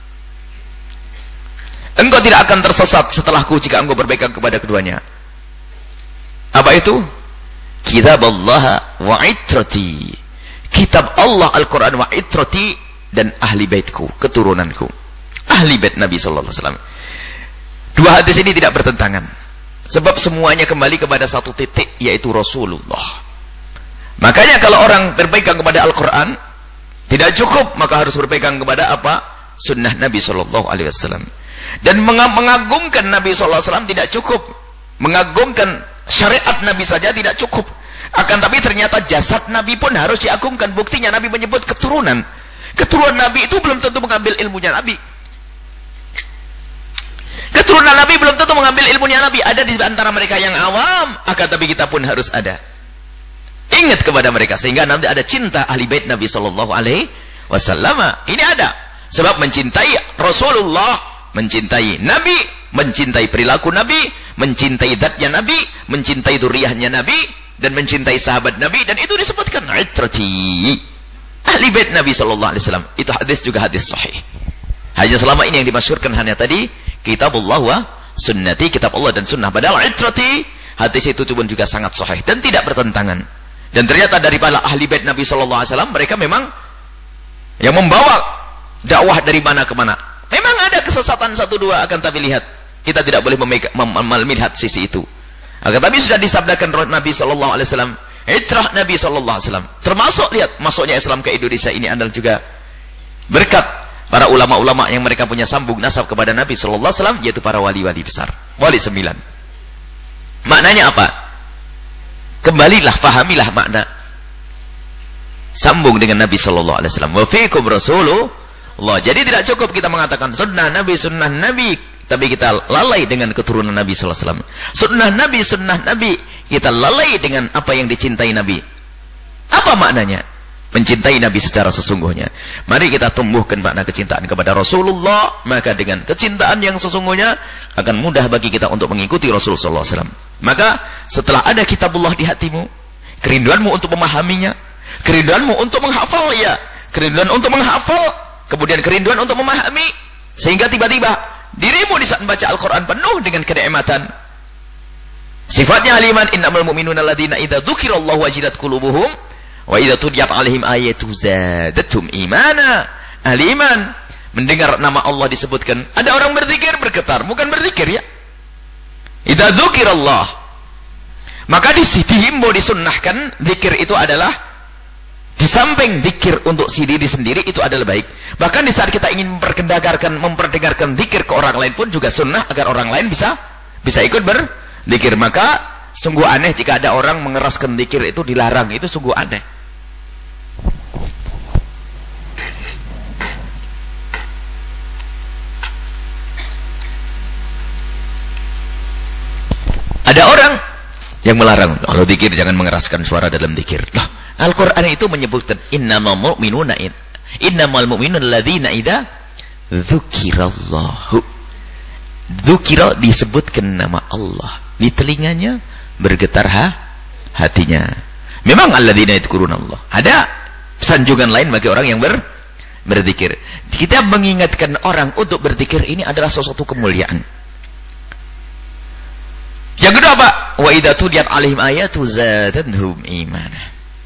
Engkau tidak akan tersesat setelahku jika engkau berpegang kepada keduanya. Apa itu? Kitab Allah wa itrati. Kitab Allah Al-Quran wa itrati, dan ahli baitku, keturunanku. Ahli bait Nabi sallallahu alaihi wasallam. Dua hadis ini tidak bertentangan. Sebab semuanya kembali kepada satu titik, yaitu Rasulullah. Makanya kalau orang berpegang kepada Al-Quran tidak cukup, maka harus berpegang kepada apa? Sunnah Nabi sallallahu alaihi wasallam. Dan mengagungkan Nabi sallallahu alaihi wasallam tidak cukup. Mengagungkan syariat Nabi saja tidak cukup. Akan tapi ternyata jasad Nabi pun harus diagungkan. Buktinya Nabi menyebut keturunan. Keturunan Nabi itu belum tentu mengambil ilmunya Nabi. Keturunan Nabi belum tentu mengambil ilmunya Nabi. Ada di antara mereka yang awam, akan tapi kita pun harus ada. Ingat kepada mereka sehingga nanti ada cinta ahli bait Nabi sallallahu alaihi wasallam. Ini ada. Sebab mencintai Rasulullah, mencintai Nabi, mencintai perilaku Nabi, mencintai zatnya Nabi, mencintai dzurriyyahnya Nabi, dan mencintai sahabat Nabi, dan itu disebutkan itrati, ahli bait Nabi sallallahu alaihi wasallam. Itu hadis juga hadis sahih. Hanya selama ini yang dimasyhurkan hanya tadi kitabullah wa sunnati, kitab Allah dan sunnah. Padahal itrati, hadis itu juga sangat sahih dan tidak bertentangan. Dan ternyata daripada ahli bait Nabi sallallahu alaihi wasallam, mereka memang yang membawa dakwah dari mana ke mana. Memang ada kesesatan satu dua, akan tapi lihat, kita tidak boleh melihat sisi itu. Akan tapi sudah disabdakan Nabi sallallahu alaihi wasallam, itrah Nabi sallallahu alaihi wasallam. Termasuk lihat masuknya Islam ke Indonesia ini adalah juga berkat para ulama-ulama yang mereka punya sambung nasab kepada Nabi sallallahu alaihi wasallam, yaitu para wali-wali besar, wali 9. Maknanya apa? Kembalilah, fahamilah makna sambung dengan Nabi sallallahu alaihi wasallam. Wa fiikum Rasulullah. Jadi tidak cukup kita mengatakan sunnah Nabi, tapi kita lalai dengan keturunan Nabi sallallahu alaihi wasallam. Sunnah Nabi, kita lalai dengan apa yang dicintai Nabi. Apa maknanya? mencintai Nabi secara sesungguhnya. Mari kita tumbuhkan makna kecintaan kepada Rasulullah, maka dengan kecintaan yang sesungguhnya akan mudah bagi kita untuk mengikuti Rasulullah SAW. Maka setelah ada kitabullah di hatimu, kerinduanmu untuk memahaminya, kerinduanmu untuk menghafal, ya, kerinduan untuk menghafal, kemudian kerinduan untuk memahami, sehingga tiba-tiba dirimu di saat membaca Al-Quran penuh dengan kenikmatan. Sifatnya aliman, innamal mu'minuna alladzina idza dzukirallahu wajilat qulubuhum wa idza tuliyat 'alaihim ayatu zadatum imana. Aliman, mendengar nama Allah disebutkan, ada orang berzikir bergetar, bukan berzikir, ya. Idza dzukirallah, maka dihimbau, disunnahkan zikir itu adalah, di samping zikir untuk si diri sendiri itu adalah baik. Bahkan di saat kita ingin memperdengarkan zikir ke orang lain pun juga sunnah agar orang lain bisa ikut berzikir. Maka sungguh aneh jika ada orang mengeraskan zikir itu dilarang, itu sungguh aneh. Ada orang yang melarang, kalau zikir jangan mengeraskan suara dalam zikir. Loh, Al-Quran itu menyebutkan innamal mu'minuna alladzina idza dzukirallahu, dzukira, disebutkan nama Allah, di telinganya bergetar hatinya. Memang alladzina yadhkurunallah, ada sanjungan lain bagi orang yang berzikir. Kita mengingatkan orang untuk berzikir, ini adalah sesuatu kemuliaan. Yang kedua apa? Wa idza tuliyat 'alaihim ayatu zadatuhum imana.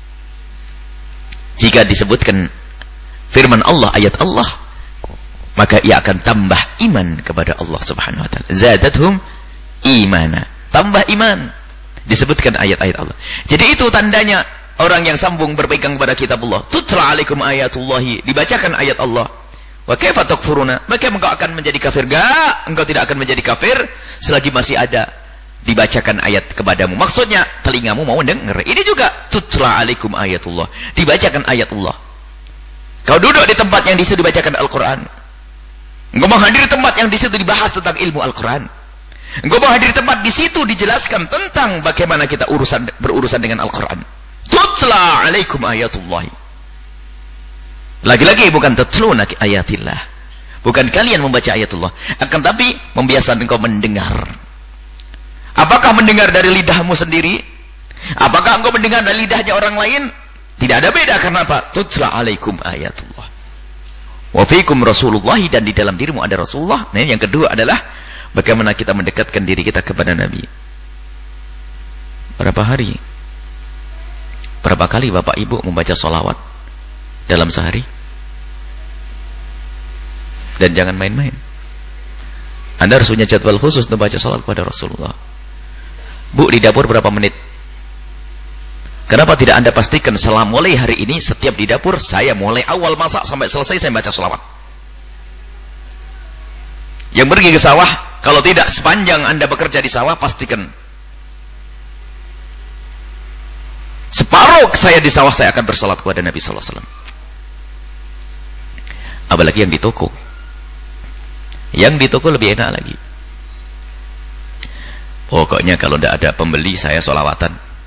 Jika disebutkan firman Allah, ayat Allah, maka ia akan tambah iman kepada Allah Subhanahu wa taala. Zadatuhum imana, tambah iman. Disebutkan ayat-ayat Allah. Jadi itu tandanya orang yang sambung berpegang kepada kitabullah. Tutla 'alaikum ayatullahi, dibacakan ayat Allah. Wa kaifa takfuruna? Maka engkau akan menjadi kafir? Enggak, engkau tidak akan menjadi kafir selagi masih ada dibacakan ayat kepadamu. Maksudnya telingamu mau dengar. Ini juga tutla 'alaikum ayatullah, dibacakan ayat Allah. Kau duduk di tempat yang di situ dibacakan Al-Quran. Engkau menghadiri tempat yang di situ dibahas tentang ilmu Al-Quran. Engkau menghadiri tempat di situ dijelaskan tentang bagaimana kita berurusan dengan Al-Quran. Tutla 'alaikum ayatullah. Lagi-lagi bukan tatluna ayatillah, bukan kalian membaca ayat Allah, akan tapi membiasakan engkau mendengar. Apakah mendengar dari lidahmu sendiri? Apakah engkau mendengar dari lidahnya orang lain? Tidak ada beda. Karena apa? Tutla 'alaikum ayatullah wa fiikum Rasulullah, dan di dalam dirimu ada Rasulullah. Nah, yang kedua adalah bagaimana kita mendekatkan diri kita kepada Nabi. Berapa hari, berapa kali Bapak Ibu membaca sholawat dalam sehari? Dan jangan main-main. Anda harus punya jadwal khusus untuk baca sholawat kepada Rasulullah. Bu, di dapur berapa menit? Kenapa tidak Anda pastikan setelah mulai hari ini, setiap di dapur saya mulai awal masak sampai selesai saya baca sholawat. Yang pergi ke sawah, kalau tidak sepanjang Anda bekerja di sawah, pastikan separuh saya di sawah saya akan bersolat kepada Nabi sallallahu alaihi wasallam. Apalagi yang di toko. Yang di toko lebih enak lagi. Pokoknya kalau tidak ada pembeli saya sholawatan.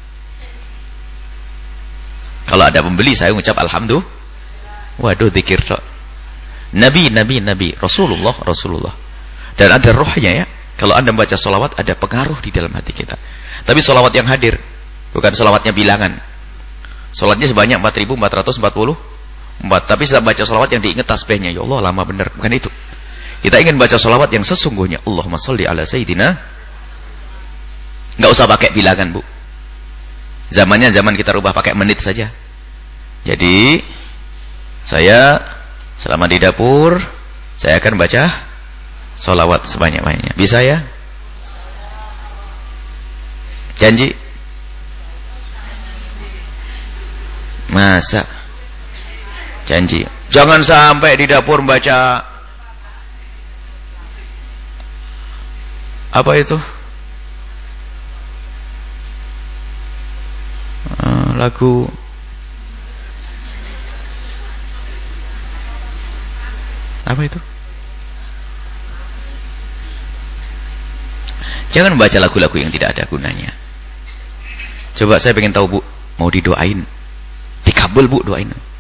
Kalau ada pembeli saya mengucap alhamdulillah. Waduh, zikir cok. Nabi, Rasulullah. Dan ada rohnya, ya. Kalau Anda membaca sholawat ada pengaruh di dalam hati kita. Tapi sholawat yang hadir, bukan sholawatnya bilangan. Sholatnya sebanyak 4.444. Tapi setelah baca sholawat yang diingat tasbihnya, ya Allah lama benar. Bukan itu. Kita ingin baca sholawat yang sesungguhnya. Allahumma sholli ala sayyidina. Nggak usah pakai bilangan, Bu. Zamannya zaman kita rubah pakai menit saja. Jadi saya selama di dapur saya akan baca sholawat sebanyak-banyaknya. Bisa ya? Janji? Masa? Janji. Jangan sampai di dapur baca apa itu? Lagu apa itu? Jangan membaca lagu-lagu yang tidak ada gunanya. Coba saya pengen tahu, Bu, mau didoain, dikabul Bu, doain.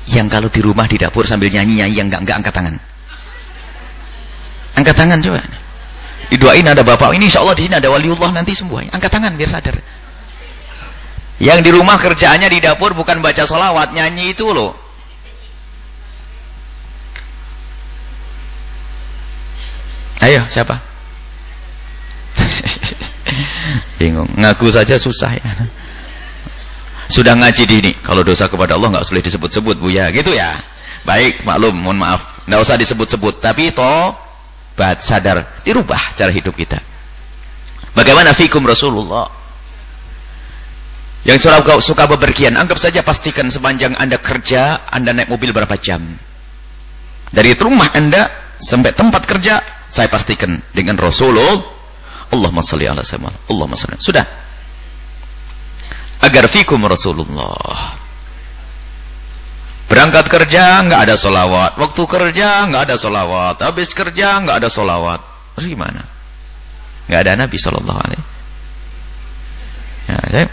Yang kalau di rumah di dapur sambil nyanyi-nyanyi yang enggak angkat tangan. Angkat tangan coba. Didoain ada bapak ini, insya Allah di sini ada waliullah nanti semua. Angkat tangan biar sadar. Yang di rumah kerjaannya di dapur bukan baca sholawat, nyanyi itu loh. Ayo, siapa? Bingung. Ngaku saja susah ya. Sudah ngaji di ini. Kalau dosa kepada Allah nggak boleh disebut-sebut, Buya. Gitu ya. Baik, maklum, mohon maaf. Nggak usah disebut-sebut. Tapi tobat, sadar, dirubah cara hidup kita. Bagaimana fikum Rasulullah? Yang suka bepergian, anggap saja pastikan sepanjang Anda kerja, Anda naik mobil berapa jam. Dari rumah Anda sampai tempat kerja, saya pastikan dengan Rasulullah. Allahumma shalli ala sayyidina. Allahumma shalli. Sudah. Agar fikum Rasulullah. Berangkat kerja nggak ada solawat, waktu kerja nggak ada solawat, habis kerja nggak ada solawat. Terus gimana? Nggak ada Nabi Sallallahu Alaihi. Ya,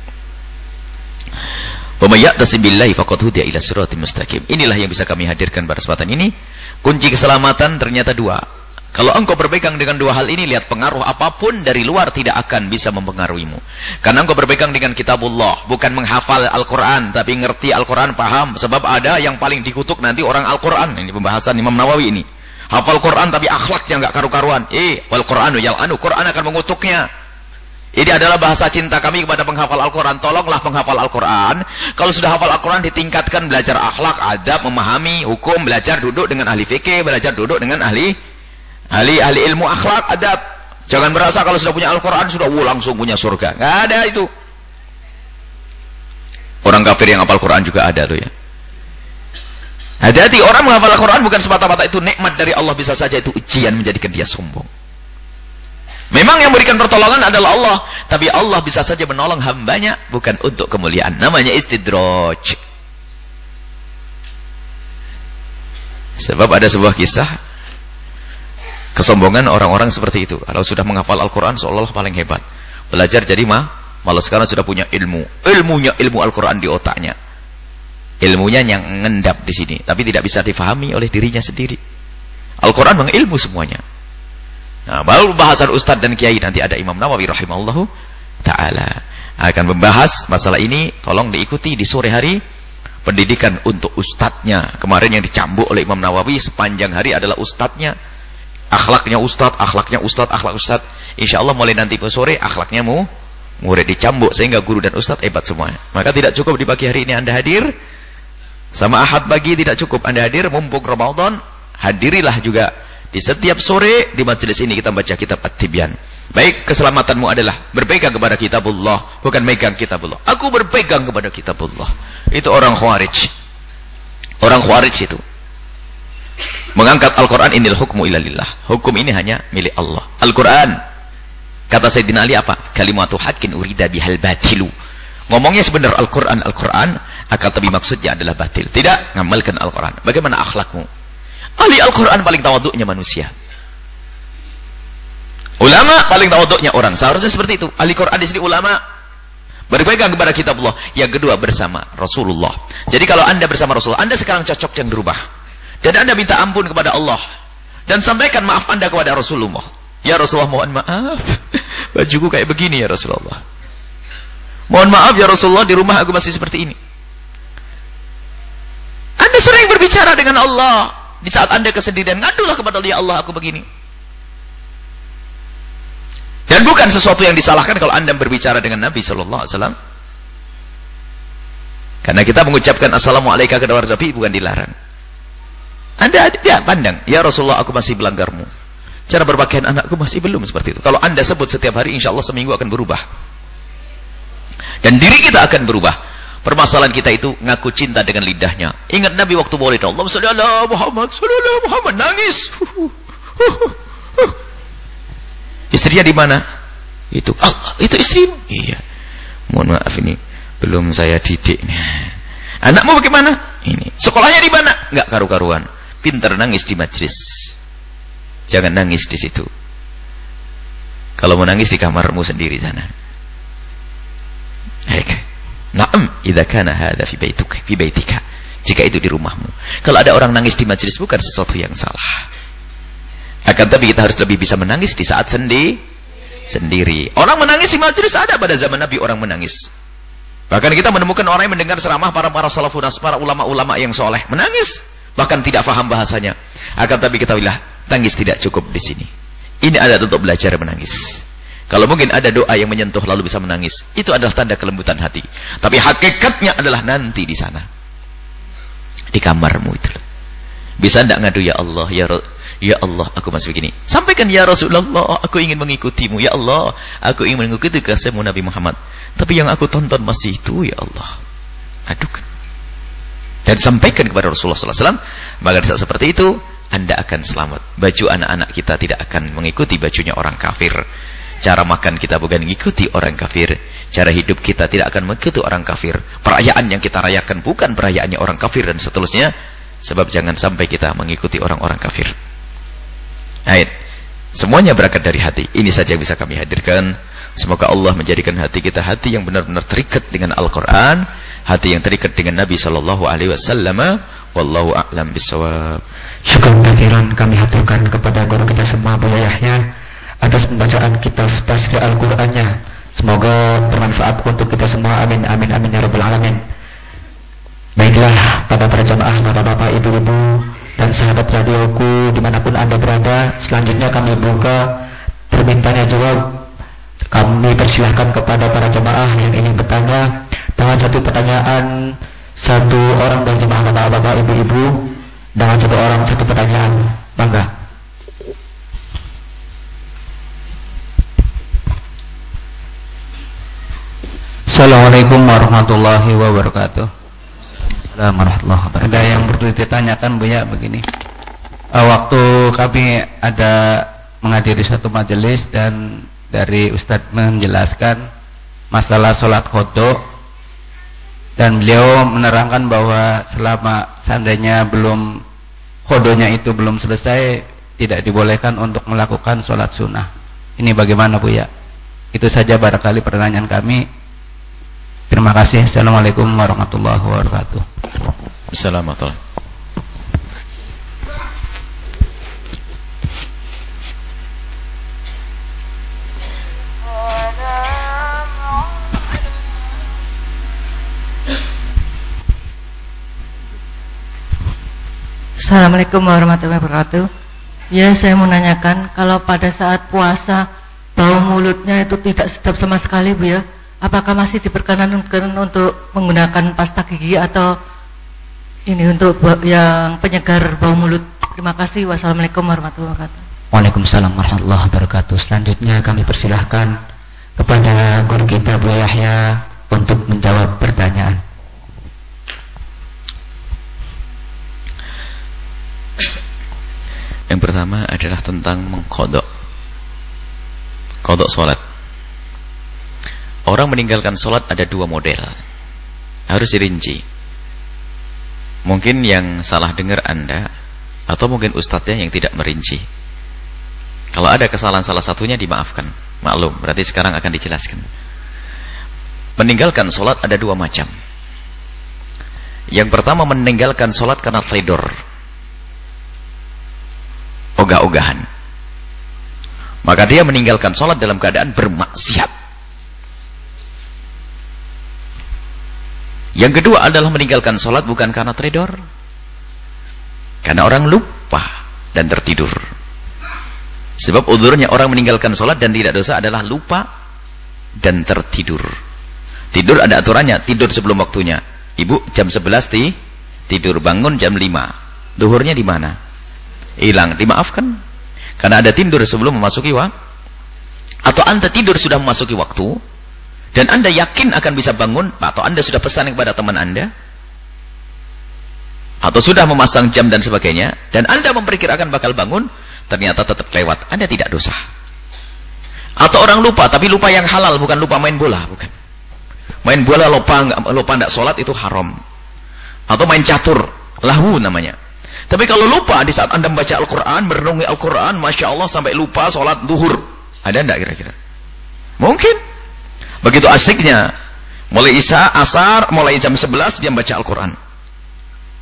Billahi faqad hudiya ila siratim mustaqim. Inilah yang bisa kami hadirkan pada kesempatan ini. Kunci keselamatan ternyata dua. Kalau engkau berpegang dengan dua hal ini, lihat pengaruh apapun dari luar tidak akan bisa mempengaruhimu. Karena engkau berpegang dengan kitabullah, bukan menghafal Al-Quran, tapi ngerti Al-Quran, paham. Sebab ada yang paling dikutuk nanti orang Al-Quran. Ini pembahasan Imam Nawawi ini. Hafal Quran tapi akhlaknya enggak karu-karuan. Wal Quranu yal'anu, Quran akan mengutuknya. Ini adalah bahasa cinta kami kepada penghafal Al-Quran. Tolonglah penghafal Al-Quran. Kalau sudah hafal Al-Quran, ditingkatkan belajar akhlak, adab, memahami hukum, belajar duduk dengan ahli fikih, belajar duduk dengan ahli ilmu akhlak, adab. Jangan merasa kalau sudah punya Al-Quran sudah langsung punya surga. Nggak ada itu. Orang kafir yang hafal Quran juga ada loh ya. Hati-hati, orang menghafal Al-Quran bukan semata-mata itu nikmat dari Allah, bisa saja itu ujian menjadikan dia sombong. Memang yang memberikan pertolongan adalah Allah, tapi Allah bisa saja menolong hambanya bukan untuk kemuliaan. Namanya istidraj. Sebab ada sebuah kisah kesombongan orang-orang seperti itu. Kalau sudah menghafal Al-Quran seolah-olah paling hebat. Belajar jadi malah sekarang sudah punya ilmu Al-Quran di otaknya. Ilmunya yang ngendap di sini, tapi tidak bisa difahami oleh dirinya sendiri. Al-Quran memang ilmu semuanya. Nah, baru bahasan Ustadz dan Kiai, nanti ada Imam Nawawi rahimahullahu ta'ala akan membahas masalah ini. Tolong diikuti di sore hari pendidikan untuk Ustadznya. Kemarin yang dicambuk oleh Imam Nawawi sepanjang hari adalah Ustadznya. Akhlaknya Ustadz, akhlaknya Ustadz, akhlak Ustadz. Insya Allah mulai nanti sore akhlaknya murid dicambuk, sehingga guru dan Ustadz hebat semuanya. Maka tidak cukup di pagi hari ini Anda hadir, sama Ahad pagi tidak cukup Anda hadir, mumpung Ramadan, hadirilah juga di setiap sore di majelis ini kita baca kitab At-Tibyan. Baik, keselamatanmu adalah berpegang kepada kitabullah, bukan megang kitabullah. Aku berpegang kepada kitabullah. Itu orang Khawarij. Orang Khawarij itu mengangkat Al-Quran, inil hukmu illa lillah. Hukum ini hanya milik Allah. Al-Quran, kata Sayyidina Ali apa? Kalimatu haqqin urida bihal batilu. Ngomongnya sebenar Al-Quran, akan tapi maksudnya adalah batil. Tidak ngamalkan Al-Quran. Bagaimana akhlakmu? Ahli Al-Quran paling tawaduknya manusia. Ulama paling tawaduknya orang. Seharusnya seperti itu. Ahli Quran di sini ulama. Berpegang kepada kitabullah. Yang kedua bersama Rasulullah. Jadi kalau Anda bersama Rasulullah, Anda sekarang cocok yang berubah. Dan Anda minta ampun kepada Allah. Dan sampaikan maaf Anda kepada Rasulullah. Ya Rasulullah, mohon maaf. Bajuku kayak begini ya Rasulullah. Mohon maaf ya Rasulullah, di rumah aku masih seperti ini. Anda sering berbicara dengan Allah. Di saat Anda kesendirian, ngadulah kepada Allah, ya Allah aku begini. Dan bukan sesuatu yang disalahkan kalau Anda berbicara dengan Nabi Sallallahu Alaihi Wasallam. Karena kita mengucapkan Assalamualaikum kepada Nabi bukan dilarang. Anda pandang, ya Rasulullah aku masih melanggarmu. Cara berpakaian anakku masih belum seperti itu. Kalau Anda sebut setiap hari, insya Allah seminggu akan berubah. Dan diri kita akan berubah. Permasalahan kita itu ngaku cinta dengan lidahnya. Ingat Nabi waktu maulid, Allahumma shalli ala Muhammad, nangis. Istrinya di mana? Itu Allah, itu istrimu. Iya. Mohon maaf ini belum saya didik. Anakmu bagaimana? Ini. Sekolahnya di mana? Enggak karu-karuan. Pintar nangis di majlis. Jangan nangis di situ. Kalau mau nangis di kamarmu sendiri sana. Na'am, idza kana hadza fi baitika. jika itu di rumahmu. Kalau ada orang nangis di majelis bukan sesuatu yang salah. Akan tapi kita harus lebih bisa menangis di saat sendiri. Orang menangis di majelis ada pada zaman Nabi orang menangis. Bahkan kita menemukan orang yang mendengar ceramah para salafun, para ulama-ulama yang soleh menangis, bahkan tidak faham bahasanya. Akan tapi ketahuilah, tangis tidak cukup di sini. Ini ada untuk belajar menangis. Kalau mungkin ada doa yang menyentuh lalu bisa menangis, itu adalah tanda kelembutan hati. Tapi hakikatnya adalah nanti di sana, di kamarmu itu. Bisa tidak ngadu, ya Allah, ya Allah, aku masih begini. Sampaikan, ya Rasulullah, aku ingin mengikutimu. Ya Allah, aku ingin mengikuti kasihmu Nabi Muhammad. Tapi yang aku tonton masih itu, ya Allah. Adukan. Dan sampaikan kepada Rasulullah SAW. Maka di saat seperti itu, Anda akan selamat. Baju anak-anak kita tidak akan mengikuti bajunya orang kafir. Cara makan kita bukan mengikuti orang kafir. Cara hidup kita tidak akan mengikuti orang kafir. Perayaan yang kita rayakan bukan perayaannya orang kafir dan seterusnya. Sebab jangan sampai kita mengikuti orang-orang kafir. Baik. Semuanya berangkat dari hati. Ini saja yang bisa kami hadirkan. Semoga Allah menjadikan hati kita hati yang benar-benar terikat dengan Al-Quran, hati yang terikat dengan Nabi SAW. Wallahu a'lam bishawab. Syukur katsiran kami haturkan kepada guru kita semua, Buya Yahya, atas pembacaan kitab tafsir Al-Qur'annya. Semoga bermanfaat untuk kita semua. Amin amin amin ya rabbal alamin. Baiklah, pada para jamaah, bapak-bapak, ibu-ibu, dan sahabat radioku dimanapun Anda berada, selanjutnya kami buka permintaan jawab. Kami persilahkan kepada para jemaah yang ingin bertanya dengan satu pertanyaan, satu orang dan jemaah bapak-bapak, ibu-ibu, dengan satu orang satu pertanyaan. Bangga. Assalamualaikum warahmatullahi wabarakatuh. Assalamualaikum warahmatullahi wabarakatuh. Ada yang perlu ditanyakan, Buya, begini. Waktu kami ada menghadiri satu majelis dan dari Ustadz menjelaskan masalah sholat qadha, dan beliau menerangkan bahwa selama seandainya belum qadhanya itu belum selesai, tidak dibolehkan untuk melakukan sholat sunnah. Ini bagaimana, Buya? Itu saja barangkali pertanyaan kami. Terima kasih. Assalamualaikum warahmatullahi wabarakatuh. Assalamualaikum. Assalamualaikum warahmatullahi wabarakatuh. Ya, saya mau nanyakan, kalau pada saat puasa bau mulutnya itu tidak sedap sama sekali, Bu ya, apakah masih diperkenankan untuk menggunakan pasta gigi atau ini untuk yang penyegar bau mulut? Terima kasih. Wassalamualaikum warahmatullahi wabarakatuh. Waalaikumsalam warahmatullahi wabarakatuh. Selanjutnya kami persilahkan kepada guru kita, Bu Yahya, untuk menjawab pertanyaan. Yang pertama adalah tentang mengqadha. Qadha salat. Orang meninggalkan salat ada dua model. Harus dirinci. Mungkin yang salah dengar Anda, atau mungkin ustadznya yang tidak merinci. Kalau ada kesalahan salah satunya dimaafkan. Maklum, berarti sekarang akan dijelaskan. Meninggalkan salat ada dua macam. Yang pertama meninggalkan salat karena tidur, ogah-ogahan. Maka dia meninggalkan sholat dalam keadaan bermaksiat. Yang kedua adalah meninggalkan sholat bukan karena tidur, karena orang lupa dan tertidur. Sebab uzurnya orang meninggalkan sholat dan tidak dosa adalah lupa dan tertidur. Tidur ada aturannya, tidur sebelum waktunya. Ibu jam 11 tidur, bangun jam 5. Duhurnya di mana? Hilang, dimaafkan. Karena ada tidur sebelum memasuki waktu. Atau Anda tidur sudah memasuki waktu dan Anda yakin akan bisa bangun, atau Anda sudah pesan kepada teman Anda, atau sudah memasang jam dan sebagainya, dan Anda memperkirakan bakal bangun, ternyata tetap lewat, Anda tidak dosa. Atau orang lupa, tapi lupa yang halal, bukan lupa main bola, bukan. Main bola lupa tidak sholat itu haram. Atau main catur, lahu namanya. Tapi kalau lupa di saat Anda membaca Al-Quran, merenungi Al-Quran, Masya Allah sampai lupa sholat duhur, ada enggak kira-kira? Mungkin. Begitu asiknya, mulai isya, asar, mulai jam 11 dia membaca Al-Quran.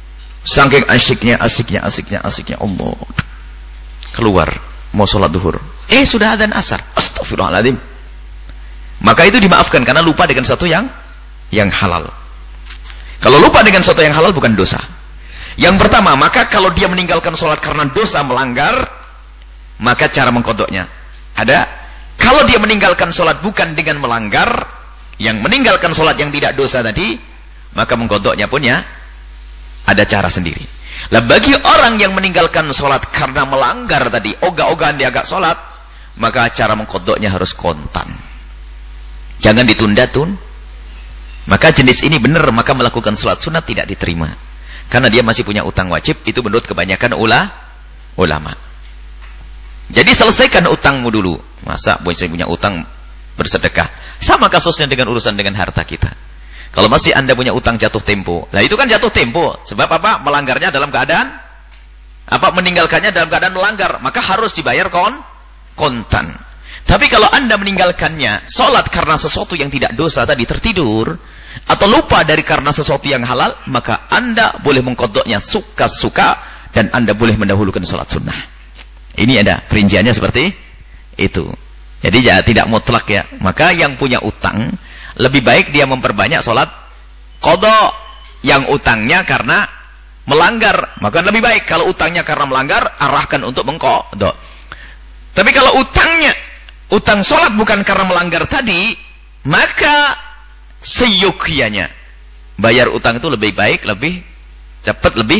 Saking asyiknya Allah. Keluar mau sholat duhur. Sudah adzan asar. Astagfirullahaladzim. Maka itu dimaafkan karena lupa dengan sesuatu yang halal. Kalau lupa dengan sesuatu yang halal bukan dosa. Yang pertama, maka kalau dia meninggalkan sholat karena dosa melanggar, maka cara mengkodoknya ada. Kalau dia meninggalkan sholat bukan dengan melanggar, yang meninggalkan sholat yang tidak dosa tadi, maka mengkodoknya pun ya ada cara sendiri. Lah bagi orang yang meninggalkan sholat karena melanggar tadi, ogah-ogahan dia agak sholat, maka cara mengkodoknya harus kontan. Jangan ditunda-tun. Maka jenis ini benar, maka melakukan sholat sunat tidak diterima. Karena dia masih punya utang wajib, itu menurut kebanyakan ulama. Jadi selesaikan utangmu dulu. Masa saya punya utang bersedekah? Sama kasusnya dengan urusan dengan harta kita. Kalau masih Anda punya utang jatuh tempo, nah itu kan jatuh tempo. Sebab apa? Melanggarnya dalam keadaan meninggalkannya dalam keadaan melanggar, maka harus dibayar kontan. Tapi kalau Anda meninggalkannya sholat karena sesuatu yang tidak dosa tadi, tertidur atau lupa dari karena sesuatu yang halal, maka Anda boleh mengkodoknya suka-suka dan Anda boleh mendahulukan sholat sunnah. Ini ada perinciannya seperti itu. Jadi tidak mutlak ya. Maka yang punya utang lebih baik dia memperbanyak sholat qadha. Yang utangnya karena melanggar, maka lebih baik kalau utangnya karena melanggar, arahkan untuk mengqadha. Tapi kalau utang sholat bukan karena melanggar tadi, maka seyogyanya bayar utang itu lebih baik, lebih cepat, lebih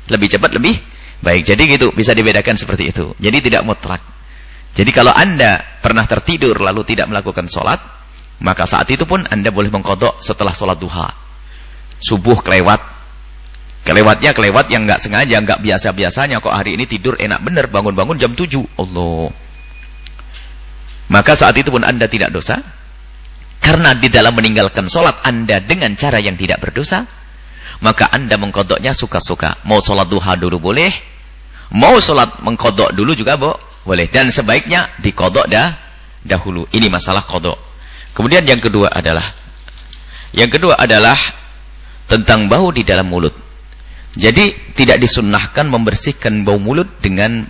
baik. Jadi gitu, bisa dibedakan seperti itu. Jadi tidak mutlak. Jadi kalau Anda pernah tertidur lalu tidak melakukan sholat, maka saat itu pun Anda boleh mengqadha setelah sholat duha. Subuh kelewatnya kelewat yang nggak sengaja, nggak biasa-biasanya, kok hari ini tidur enak bener, bangun-bangun jam 7. Allah. Maka saat itu pun Anda tidak dosa. Karena di dalam meninggalkan sholat Anda dengan cara yang tidak berdosa, maka Anda mengqadhanya suka-suka. Mau sholat duha dulu boleh, mau sholat mengqadha dulu juga boleh. Dan sebaiknya diqadha dahulu. Ini masalah qadha. Kemudian yang kedua adalah tentang bau di dalam mulut. Jadi tidak disunnahkan membersihkan bau mulut dengan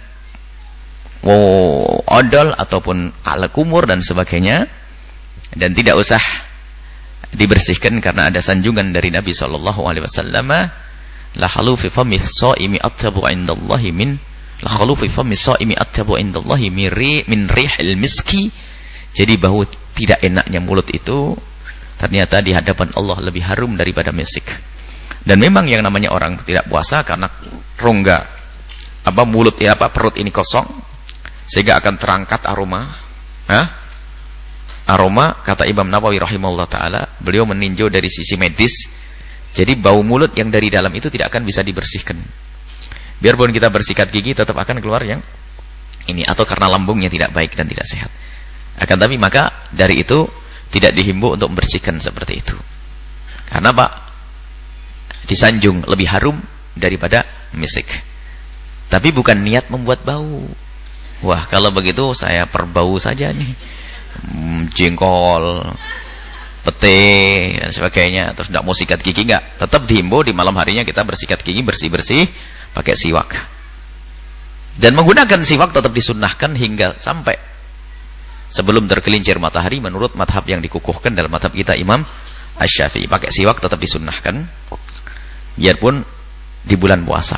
odol ataupun alat kumur dan sebagainya, dan tidak usah dibersihkan karena ada sanjungan dari Nabi SAW, la khalu fi fami shaimi atyabu indallahi min la khalu fi fami shaimi atyabu indallahi min rihil miski. Jadi bau tidak enaknya mulut itu ternyata di hadapan Allah lebih harum daripada misik. Dan memang yang namanya orang tidak puasa karena rongga mulut perut ini kosong, sehingga akan terangkat aroma. Aroma, kata Imam Nawawi rahimahullah ta'ala, beliau meninjau dari sisi medis. Jadi bau mulut yang dari dalam itu tidak akan bisa dibersihkan. Biarpun kita bersikat gigi tetap akan keluar yang ini, atau karena lambungnya tidak baik dan tidak sehat. Akan tapi maka dari itu tidak dihimbau untuk membersihkan seperti itu. Karena disanjung lebih harum daripada misik. Tapi bukan niat membuat bau. Wah, kalau begitu saya perbau saja nih. Jengkol, pete dan sebagainya, terus tidak mau sikat gigi, enggak. Tetap dihimbau di malam harinya kita bersikat gigi bersih-bersih pakai siwak. Dan menggunakan siwak tetap disunnahkan hingga sampai sebelum tergelincir matahari menurut madhab yang dikukuhkan dalam madhab kita Imam Asy-Syafi'i. Pakai siwak tetap disunnahkan biarpun di bulan puasa.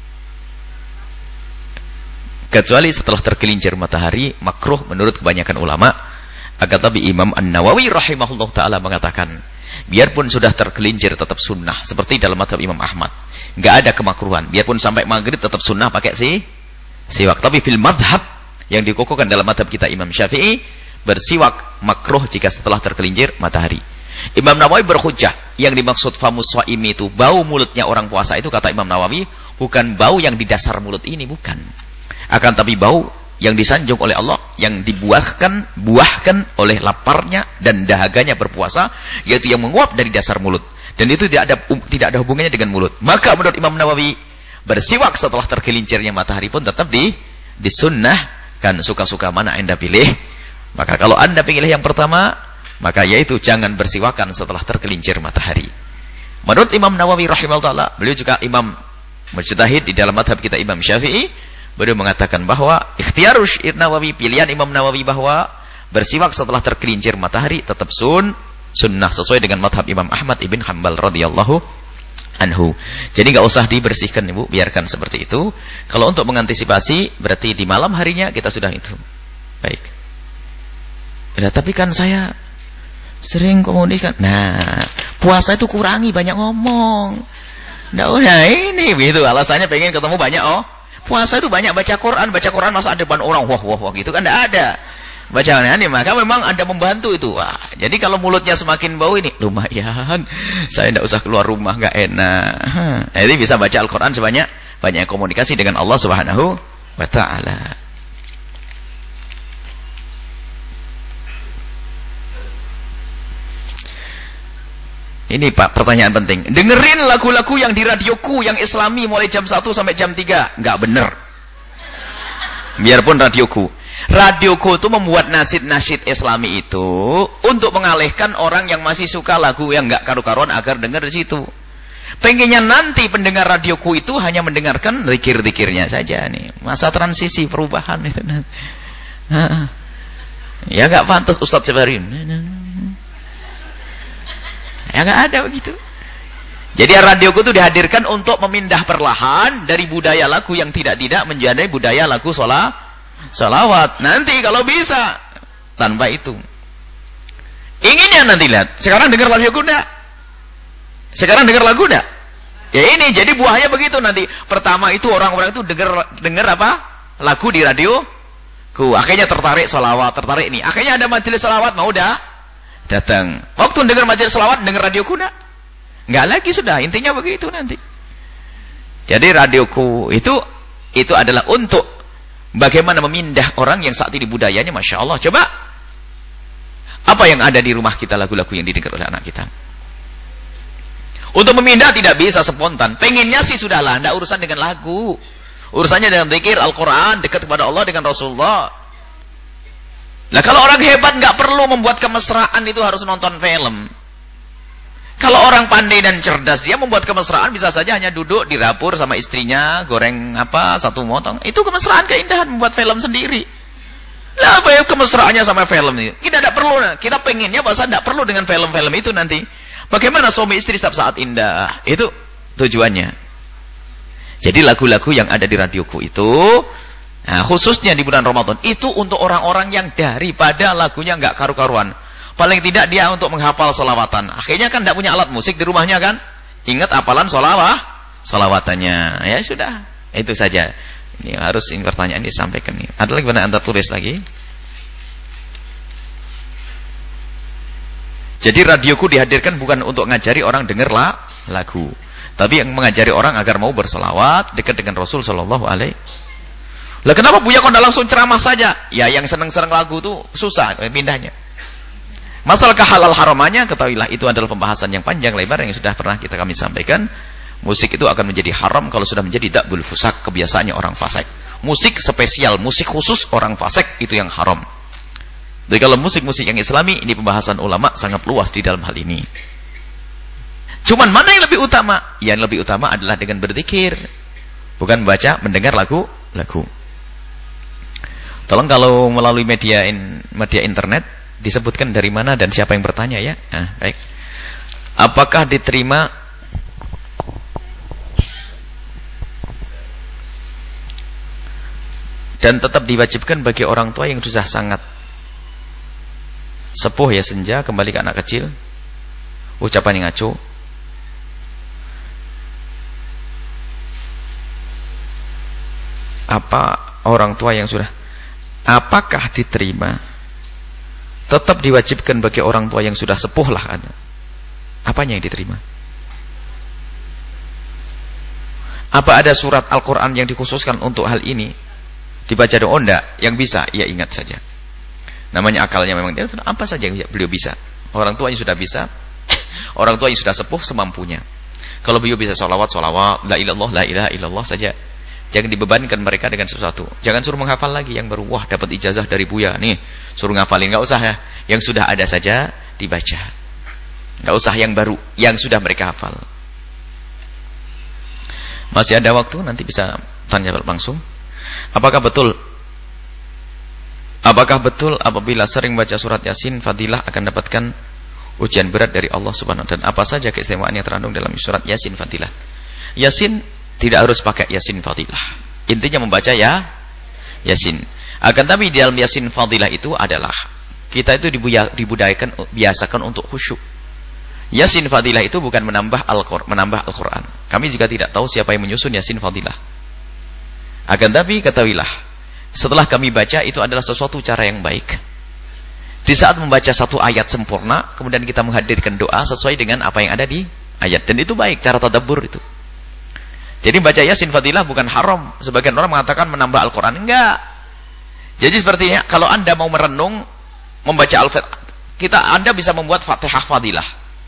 Kecuali setelah tergelincir matahari makruh menurut kebanyakan ulama. Akan tapi Imam An-Nawawi rahimahullah ta'ala mengatakan biarpun sudah tergelincir tetap sunnah, seperti dalam madhab Imam Ahmad. Enggak ada kemakruhan, biarpun sampai maghrib tetap sunnah pakai siwak. Tapi fil madhab yang dikukuhkan dalam madhab kita Imam Syafi'i, bersiwak makruh jika setelah tergelincir matahari. Imam Nawawi berhujjah, yang dimaksud famus shaimi itu bau mulutnya orang puasa itu, kata Imam Nawawi, bukan bau yang di dasar mulut ini, bukan. Akan tapi bau yang disanjung oleh Allah, yang buahkan oleh laparnya dan dahaganya berpuasa, yaitu yang menguap dari dasar mulut. Dan itu tidak ada hubungannya dengan mulut. Maka menurut Imam Nawawi, bersiwak setelah tergelincirnya matahari pun tetap disunnahkan, suka-suka mana Anda pilih. Maka kalau Anda pilih yang pertama, maka yaitu jangan bersiwakan setelah tergelincir matahari. Menurut Imam Nawawi rahimahullah, beliau juga Imam mujtahid di dalam madhab kita Imam Syafi'i, beliau mengatakan bahwa ikhtiyarus Nawawi, pilihan Imam Nawawi bahwa bersiwak setelah tergelincir matahari tetap sunnah sesuai dengan madhab Imam Ahmad ibn Hanbal radhiyallahu anhu. Jadi nggak usah dibersihkan Ibu, biarkan seperti itu. Kalau untuk mengantisipasi berarti di malam harinya kita sudah itu. Baik. Ya, tapi kan saya sering komunikasi. Nah, puasa itu kurangi banyak ngomong. Nah ini begitu alasannya pengen ketemu banyak. Puasa itu banyak baca Quran masa ada depan orang wah gitu kan enggak ada. Bacaannya ini maka memang ada membantu itu. Wah, jadi kalau mulutnya semakin bau ini lumayan. Saya enggak usah keluar rumah, enggak enak. Jadi bisa baca Al-Qur'an banyak komunikasi dengan Allah Subhanahu wa taala. Ini Pak, pertanyaan penting. Dengerin lagu-lagu yang di radioku yang Islami mulai jam 1 sampai jam 3. Enggak bener. Biarpun radioku. Radioku itu membuat nasyid-nasyid Islami itu untuk mengalihkan orang yang masih suka lagu yang enggak karu-karuan agar dengar di situ. Pengennya nanti pendengar radioku itu hanya mendengarkan zikir-zikirnya saja nih. Masa transisi perubahan itu nanti. Ya enggak pantas Ustaz Sebarin. Ya nggak ada begitu. Jadi radioku itu dihadirkan untuk memindah perlahan dari budaya lagu yang tidak menjadi budaya lagu sholawat. Nanti kalau bisa tanpa itu. Inginnya nanti lihat. Sekarang dengar radioku enggak? Sekarang dengar lagu enggak? Ya ini jadi buahnya begitu nanti. Pertama itu orang-orang itu dengar apa? Lagu di radioku. Akhirnya tertarik sholawat, tertarik ini. Akhirnya ada majelis sholawat mau datang. Waktu dengar majelis selawat, dengar radioku enggak lagi sudah. Intinya begitu nanti. Jadi radioku itu adalah untuk bagaimana memindah orang yang saat ini budayanya Masya Allah. Coba apa yang ada di rumah kita, lagu-lagu yang didengar oleh anak kita. Untuk memindah tidak bisa spontan. Pengennya sih sudahlah, enggak urusan dengan lagu. Urusannya dengan zikir Al-Quran, dekat kepada Allah dengan Rasulullah. Nah kalau orang hebat nggak perlu membuat kemesraan itu harus nonton film. Kalau orang pandai dan cerdas dia membuat kemesraan bisa saja hanya duduk di dapur sama istrinya goreng satu motong. Itu kemesraan, keindahan membuat film sendiri. Lah apa ya kemesraannya sama film ini? Kita tidak perlu. Kita pengennya bahasa tidak perlu dengan film-film itu nanti. Bagaimana suami istri setiap saat indah? Itu tujuannya. Jadi lagu-lagu yang ada di radioku itu. Nah, khususnya di bulan Ramadan itu untuk orang-orang yang daripada lagunya enggak karu-karuan. Paling tidak dia untuk menghafal sholawatan. Akhirnya kan tidak punya alat musik di rumahnya kan. Ingat hafalan sholawatannya. Ya sudah. Itu saja. Ini harus pertanyaan disampaikan nih. Ada lagi mana Anda tulis lagi? Jadi radioku dihadirkan bukan untuk ngajari orang dengar lagu. Tapi yang mengajari orang agar mau berselawat dekat dengan Rasul sallallahu alaihi. Lah kenapa Buya kok langsung ceramah saja? Ya yang seneng-seneng lagu tuh susah pindahnya. Masalah halal haramannya ketahuilah itu adalah pembahasan yang panjang lebar yang sudah pernah kami sampaikan. Musik itu akan menjadi haram kalau sudah menjadi dakbul fusak, kebiasaannya orang fasik. Musik spesial, musik khusus orang fasik itu yang haram. Jadi kalau musik-musik yang Islami ini pembahasan ulama sangat luas di dalam hal ini. Cuman mana yang lebih utama? Yang lebih utama adalah dengan berzikir, bukan baca mendengar lagu. Tolong kalau melalui media internet disebutkan dari mana dan siapa yang bertanya ya. Nah, baik. Apakah diterima dan tetap diwajibkan bagi orang tua yang sudah sangat sepuh ya senja kembali ke anak kecil? Ucapan yang ngaco. Apa orang tua yang sudah, apakah diterima tetap diwajibkan bagi orang tua yang sudah sepuh lah? Apanya yang diterima? Apa ada surat Al-Quran yang dikhususkan untuk hal ini dibaca doa? Enggak. Yang bisa ya ingat saja, namanya akalnya memang dia apa saja yang beliau bisa. Orang tua yang sudah bisa, orang tua yang sudah sepuh semampunya. Kalau beliau bisa sholawat la ilaha illallah saja. Jangan dibebankan mereka dengan sesuatu. Jangan suruh menghafal lagi yang baru. Wah, dapat ijazah dari Buya nih, suruh ngafalin. Enggak usah ya. Yang sudah ada saja dibaca. Enggak usah yang baru, yang sudah mereka hafal. Masih ada waktu, nanti bisa tanya langsung. Apakah betul apabila sering baca surat Yasin fadilah akan dapatkan ujian berat dari Allah Subhanahu wa taala? Dan apa saja keistimewaan yang terkandung dalam surat Yasin fadilah? Yasin tidak harus pakai Yasin fadilah. Intinya membaca ya Yasin. Akan tapi di dalam Yasin fadilah itu adalah kita itu biasakan untuk khusyuk. Yasin fadilah itu bukan menambah Al-Quran. Kami juga tidak tahu siapa yang menyusun Yasin fadilah. Akan tapi ketahuilah, setelah kami baca itu adalah sesuatu cara yang baik. Di saat membaca satu ayat sempurna, kemudian kita menghadirkan doa sesuai dengan apa yang ada di ayat. Dan itu baik, cara tadabbur itu. Jadi baca Yasin fadilah bukan haram. Sebagian orang mengatakan menambah Al-Quran. Enggak. Jadi sepertinya kalau Anda mau merenung, membaca Al-Fatihah, Anda bisa membuat Fatihah fadilah.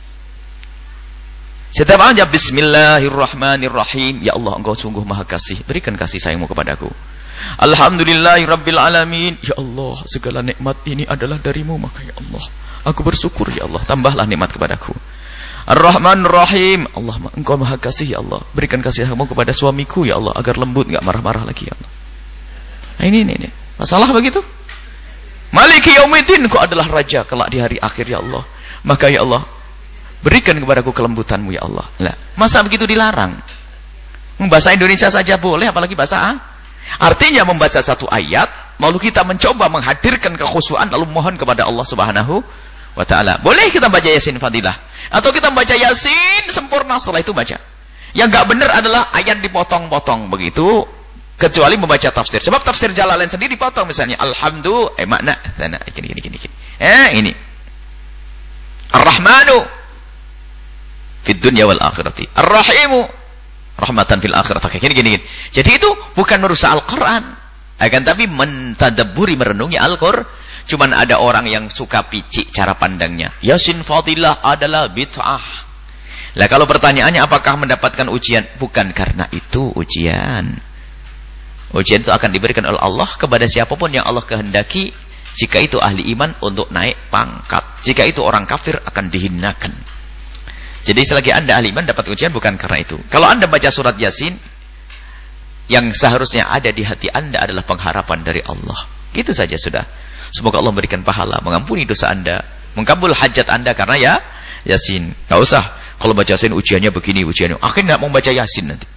Setiap aja Bismillahirrahmanirrahim. Ya Allah, Engkau sungguh maha kasih, berikan kasih sayangmu kepadaku. Alhamdulillahirabbil alamin. Ya Allah, segala nikmat ini adalah darimu, maka ya Allah, aku bersyukur ya Allah, tambahlah nikmat kepadaku. Ar-Rahmanir-Rahim. Allah, Engkau maha kasih ya Allah, berikan kasih sayangmu kepada suamiku ya Allah, agar lembut, enggak marah-marah lagi ya Allah. Nah, ini masalah begitu. Maliki yaumiddin, Engkau adalah raja kelak di hari akhir ya Allah, maka ya Allah, berikan kepadaku kelembutanmu ya Allah. Nah, masa begitu dilarang? Bahasa Indonesia saja boleh, apalagi bahasa Artinya membaca satu ayat, lalu kita mencoba menghadirkan kekhusyuan, lalu mohon kepada Allah Subhanahu wa taala. Boleh kita baca Yasin fadilah, atau kita baca Yasin sempurna setelah itu baca. Yang enggak benar adalah ayat dipotong-potong begitu, kecuali membaca tafsir. Sebab tafsir Jalalain sendiri dipotong, misalnya alhamdulillah makna gini. Ini Ar-Rahmanu fid dunya wal akhirati, Ar-Rahimu rahmatan fil akhirah. Gini. Jadi itu bukan merusak Al-Quran, akan tapi mentadabburi, merenungi Al-Quran. Cuman ada orang yang suka picik cara pandangnya. Yasin fadilah adalah bid'ah. Lah kalau pertanyaannya apakah mendapatkan ujian? Bukan karena itu ujian. Ujian itu akan diberikan oleh Allah kepada siapapun yang Allah kehendaki. Jika itu ahli iman untuk naik pangkat, jika itu orang kafir akan dihinakan. Jadi selagi Anda ahli iman dapat ujian bukan karena itu. Kalau Anda baca surat Yasin, yang seharusnya ada di hati Anda adalah pengharapan dari Allah. Itu saja sudah. Semoga Allah memberikan pahala, mengampuni dosa Anda, mengkabul hajat Anda karena ya Yasin. Gak usah kalau baca Yasin ujiannya begini, ujiannya. Akhirnya gak mau baca Yasin nanti.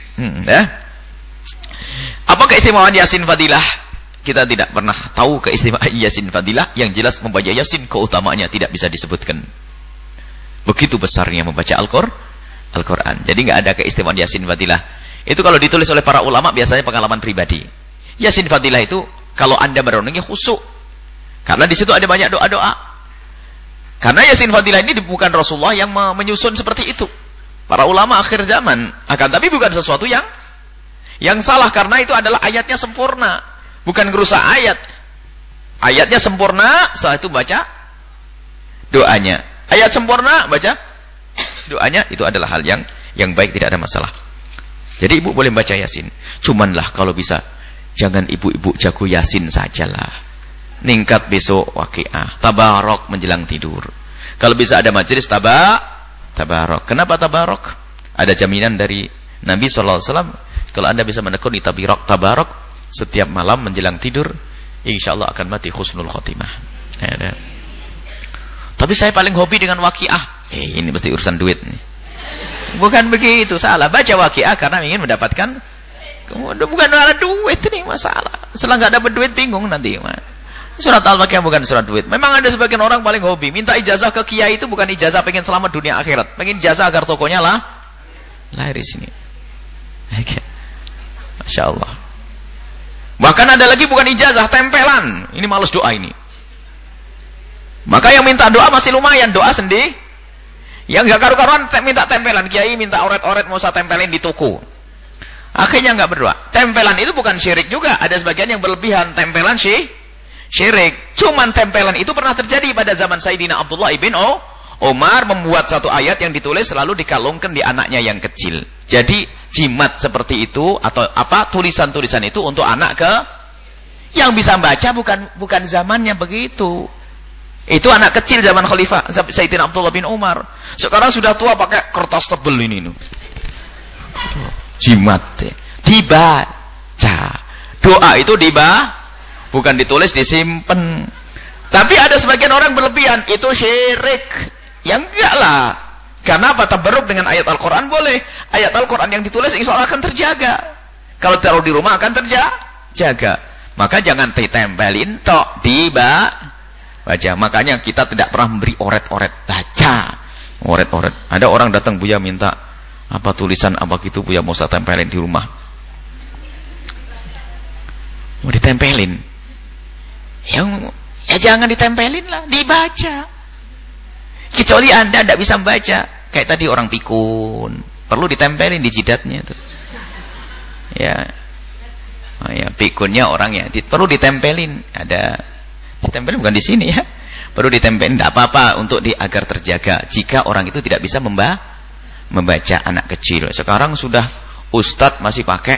Apa keistimewaan Yasin fadilah? Kita tidak pernah tahu keistimewaan Yasin fadilah. Yang jelas membaca Yasin keutamaannya tidak bisa disebutkan. Begitu besarnya membaca Al-Quran. Jadi nggak ada keistimewaan Yasin fadilah. Itu kalau ditulis oleh para ulama biasanya pengalaman pribadi. Yasin fadilah itu kalau Anda merenungi khusyuk. Karena di situ ada banyak doa-doa. Karena Yasin fadilah ini bukan Rasulullah yang menyusun seperti itu. Para ulama akhir zaman. Akan tapi bukan sesuatu yang salah, karena itu adalah ayatnya sempurna. Bukan ngerusak ayat. Ayatnya sempurna, setelah itu baca doanya. Ayat sempurna, baca doanya, itu adalah hal yang baik, tidak ada masalah. Jadi ibu boleh baca Yasin. Cumanlah kalau bisa, jangan ibu-ibu jago Yasin sajalah. Ningkat besok Waqiah, tabarok menjelang tidur. Kalau bisa ada majelis tabarok. Kenapa tabarok? Ada jaminan dari Nabi SAW. Kalau Anda bisa menekuni tabarok setiap malam menjelang tidur, insyaallah akan mati husnul khotimah. Ya. Tapi saya paling hobi dengan Waqiah. Ini mesti urusan duit nih. Bukan begitu, salah. Baca Waqiah karena ingin mendapatkan, bukan ada duit ini masalah. Setelah nggak dapat duit bingung nanti. Surat Al-Waqiah bukan surat duit. Memang ada sebagian orang paling hobi minta ijazah ke kiai, itu bukan ijazah pengen selamat dunia akhirat. Pengen ijazah agar tokonya lahir di sini. Masya Allah. Bahkan ada lagi bukan ijazah, tempelan. Ini males doa ini. Maka yang minta doa masih lumayan, doa sendiri. Yang gak karu-karuan minta tempelan, kiai minta oret-oret mau saya tempelin di toko. Akhirnya gak berdoa. Tempelan itu bukan syirik juga. Ada sebagian yang berlebihan, tempelan syirik. Cuman tempelan itu pernah terjadi pada zaman Sayyidina Abdullah ibn Umar, membuat satu ayat yang ditulis selalu dikalungkan di anaknya yang kecil. Jadi jimat seperti itu atau tulisan-tulisan itu untuk anak yang bisa baca, bukan zamannya begitu. Itu anak kecil zaman Khalifah Sayyidina Abdullah bin Umar. Sekarang sudah tua pakai kertas tebel ini. Jimat. Dibaca. Doa itu bukan ditulis, disimpan. Tapi ada sebagian orang berlebihan, itu syirik. Ya enggak lah. Karena apa? Tabarruk dengan ayat Al-Quran boleh. Ayat Al-Quran yang ditulis insya Allah akan terjaga. Kalau taruh di rumah akan terjaga. Maka jangan ditempelin tok, baca. Makanya kita tidak pernah memberi oret-oret, baca. Oret-oret. Ada orang datang, Buya minta apa tulisan apa gitu, Buya mau saya tempelin di rumah. Mau ditempelin. Ya jangan ditempelin lah, dibaca. Kecuali Anda tidak bisa membaca. Kayak tadi orang pikun, perlu ditempelin di jidatnya itu. Ya. Oh ya, pikunnya orang ya, perlu ditempelin. Ada ditempelin bukan di sini ya. Perlu ditempelin, tidak apa-apa untuk agar terjaga. Jika orang itu tidak bisa membaca, anak kecil. Sekarang sudah ustadz masih pakai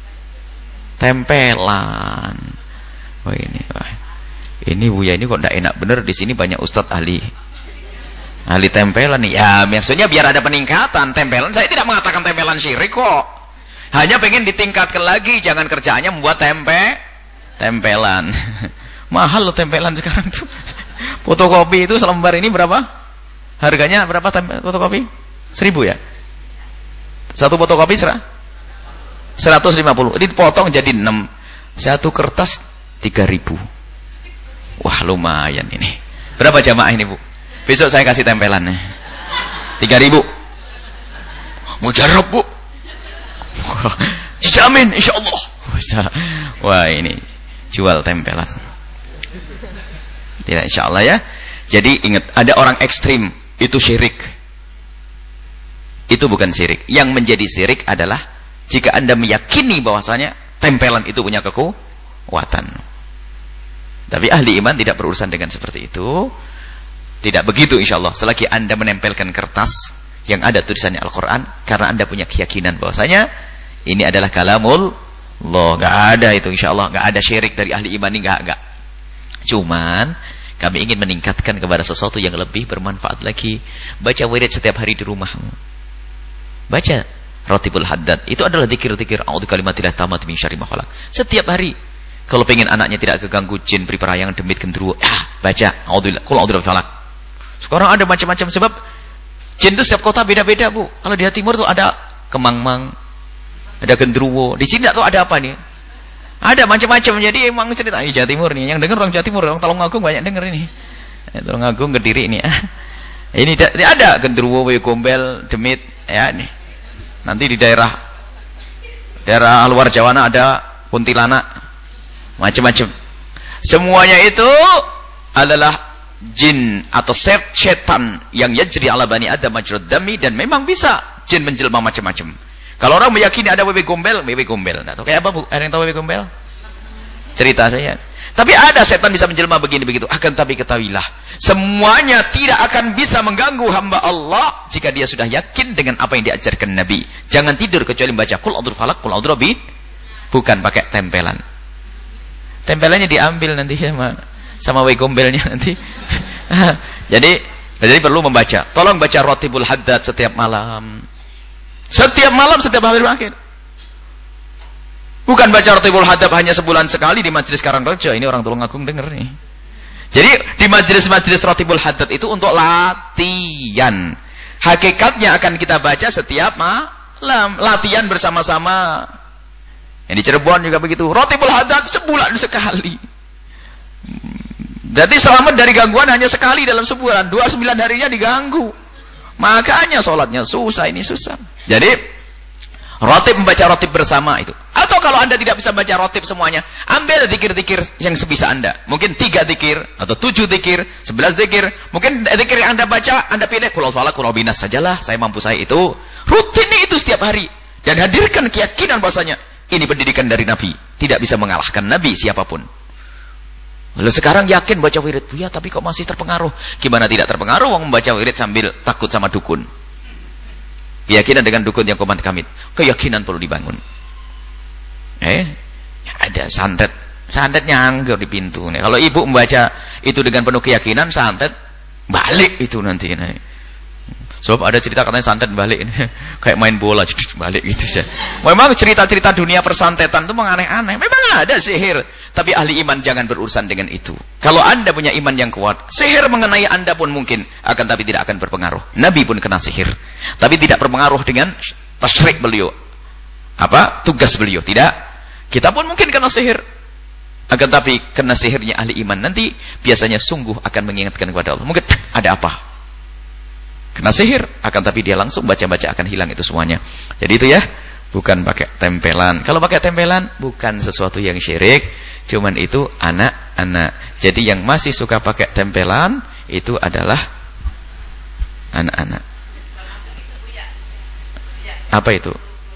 tempelan. Oh ini Buya ini kok tidak enak bener, di sini banyak ustadz ahli tempelan nih. Ya maksudnya biar ada peningkatan tempelan. Saya tidak mengatakan tempelan syirik kok. Hanya pengen ditingkatkan lagi. Jangan kerjaannya membuat tempelan. Mahal loh tempelan sekarang tuh. Fotokopi itu selembar ini berapa? Harganya berapa fotokopi? 1.000 ya? Satu fotokopi 150. Ini dipotong jadi 6. Satu kertas 3.000. Wah lumayan ini. Berapa jamaah ini Bu? Besok saya kasih tempelannya 3.000. Mujarab Bu. Dijamin insyaallah. Wah ini jual tempelan. Tidak insyaallah ya. Jadi ingat, ada orang ekstrim itu syirik. Itu bukan syirik. Yang menjadi syirik adalah jika Anda meyakini bahwasanya tempelan itu punya kekuatan. Tapi ahli iman tidak berurusan dengan seperti itu. Tidak begitu insyaallah. Selagi Anda menempelkan kertas yang ada tulisannya Al-Quran, karena Anda punya keyakinan bahwasanya ini adalah kalamul Allah, enggak ada itu insyaallah, enggak ada syirik dari ahli iman ini, enggak. Cuman kami ingin meningkatkan kepada sesuatu yang lebih bermanfaat lagi. Baca wirid setiap hari di rumahmu. Baca Ratibul Haddad. Itu adalah zikir-zikir a'udzu kalimatillah tammati min syarri ma khalaq. Setiap hari. Kalau pengen anaknya tidak keganggu jin, periperayangan, demit, genderuwo, baca a'udzu billahi falaq. Sekarang ada macam-macam sebab jin itu setiap kota beda-beda Bu. Kalau di timur tuh ada kemang-mang, ada genderuwo. Di sini enggak tahu ada apa nih. Ada macam-macam. Jadi emang cerita di Jawa Timur nih. Yang dengar orang Jawa Timur, orang Tulungagung banyak dengar ini. Tulungagung, Kediri ini. Ini ada genderuwo, gombel, demit ya nih. Nanti di daerah luar Jawa ada kuntilanak. Macam-macam. Semuanya itu adalah jin atau setan yang yajri ala bani adam majrad dami, dan memang bisa jin menjelma macam-macam. Kalau orang meyakini ada wewe gombel. Enggak tahu kayak apa Bu? Ada yang tahu wewe gombel? Cerita saya. Tapi ada setan bisa menjelma begini begitu. Akan tapi ketahuilah, semuanya tidak akan bisa mengganggu hamba Allah jika dia sudah yakin dengan apa yang diajarkan Nabi. Jangan tidur kecuali membaca qul a'udzu falaq, qul a'udzu birabbin. Bukan pakai tempelan. Tempelannya diambil nanti sama wewe gombelnya nanti. Jadi perlu membaca. Tolong baca Ratibul Haddad setiap malam. Setiap malam, setiap hari berakhir. Bukan baca Ratibul Haddad hanya sebulan sekali di majelis Karangreja. Ini orang Tulungagung dengar nih. Jadi di majelis-majelis Ratibul Haddad itu untuk latihan. Hakikatnya akan kita baca setiap malam. Latihan bersama-sama. Yang di Cirebon juga begitu. Ratibul Haddad sebulan sekali. Jadi selamat dari gangguan hanya sekali dalam sebulan. 29 harinya diganggu. Makanya sholatnya susah, ini susah. Jadi ratib, membaca ratib bersama itu. Atau kalau Anda tidak bisa baca ratib semuanya, ambil zikir-zikir yang sebisa Anda. Mungkin 3 zikir atau 7 zikir, 11 zikir. Mungkin zikir yang Anda baca, Anda pilih qul a'udzu falaq, qul a'udzu binas sajalah, saya mampu saya itu. Rutin itu setiap hari, dan hadirkan keyakinan bahwasanya ini pendidikan dari Nabi, tidak bisa mengalahkan Nabi siapapun. Lalu sekarang yakin baca wirid, Buya, tapi kok masih terpengaruh? Gimana tidak terpengaruh? Wong membaca wirid sambil takut sama dukun. Keyakinan dengan dukun yang komat kamit. Keyakinan perlu dibangun. Ada santetnya anggur di pintu. Kalau ibu membaca itu dengan penuh keyakinan, santet balik itu nanti. Sebab ada cerita katanya santet balik kayak main bola balik gitu ya. Memang cerita-cerita dunia persantetan itu memang aneh-aneh. Memang ada sihir, tapi ahli iman jangan berurusan dengan itu. Kalau Anda punya iman yang kuat, sihir mengenai Anda pun mungkin akan, tapi tidak akan berpengaruh. Nabi pun kena sihir, tapi tidak berpengaruh dengan tasyrik beliau. Apa? Tugas beliau. Tidak. Kita pun mungkin kena sihir. Akan tapi kena sihirnya ahli iman nanti biasanya sungguh akan mengingatkan kepada Allah. Mungkin ada apa? Kena sihir, akan tapi dia langsung baca-baca akan hilang itu semuanya. Jadi itu ya, bukan pakai tempelan. Kalau pakai tempelan bukan sesuatu yang syirik, cuman itu anak-anak. Jadi yang masih suka pakai tempelan itu adalah anak-anak. Apa itu?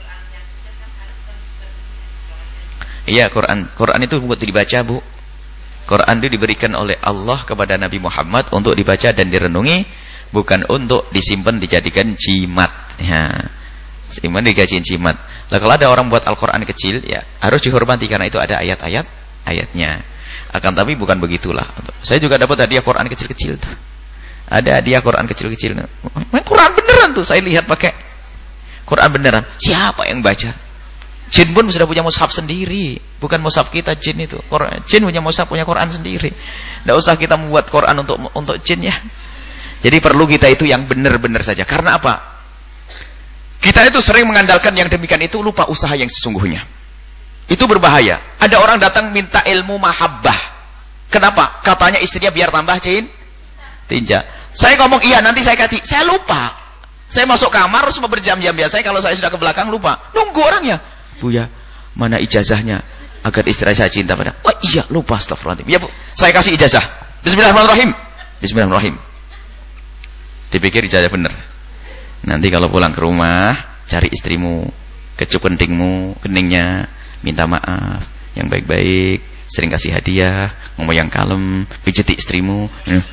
Iya, Quran itu buat dibaca, Bu. Quran itu diberikan oleh Allah kepada Nabi Muhammad untuk dibaca dan direnungi, bukan untuk disimpan dijadikan jimat. Ya. Simpan dijadikan jimat. Lah kalau ada orang buat Al-Qur'an kecil, ya harus dihormati karena itu ada ayatnya. Akan tapi bukan begitulah. Saya juga dapat hadiah Quran kecil-kecil tuh. Ada hadiah Quran kecil-kecil. Quran beneran tuh, saya lihat pakai Quran beneran. Siapa yang baca? Jin pun sudah punya mushaf sendiri, bukan mushaf kita jin itu. Jin punya mushaf, punya Quran sendiri. Tidak usah kita membuat Quran untuk jin ya. Jadi perlu kita itu yang benar-benar saja. Karena apa? Kita itu sering mengandalkan yang demikian itu, lupa usaha yang sesungguhnya. Itu berbahaya. Ada orang datang minta ilmu mahabbah. Kenapa? Katanya istrinya biar tambah tinja. Saya ngomong iya, nanti saya kasih. Saya lupa. Saya masuk kamar harus berjam-jam. Biasanya kalau saya sudah ke belakang lupa. Nunggu orangnya. Buya, mana ijazahnya agar istri saya cinta pada? Oh iya, lupa, astagfirullahaladzim. Ya Bu, saya kasih ijazah. Bismillahirrahmanirrahim. Bismillahirrahmanirrahim. Dipikir ijazah benar. Nanti kalau pulang ke rumah, cari istrimu, kecup keningnya, minta maaf yang baik-baik, sering kasih hadiah, ngomong yang kalem, pijeti istrimu.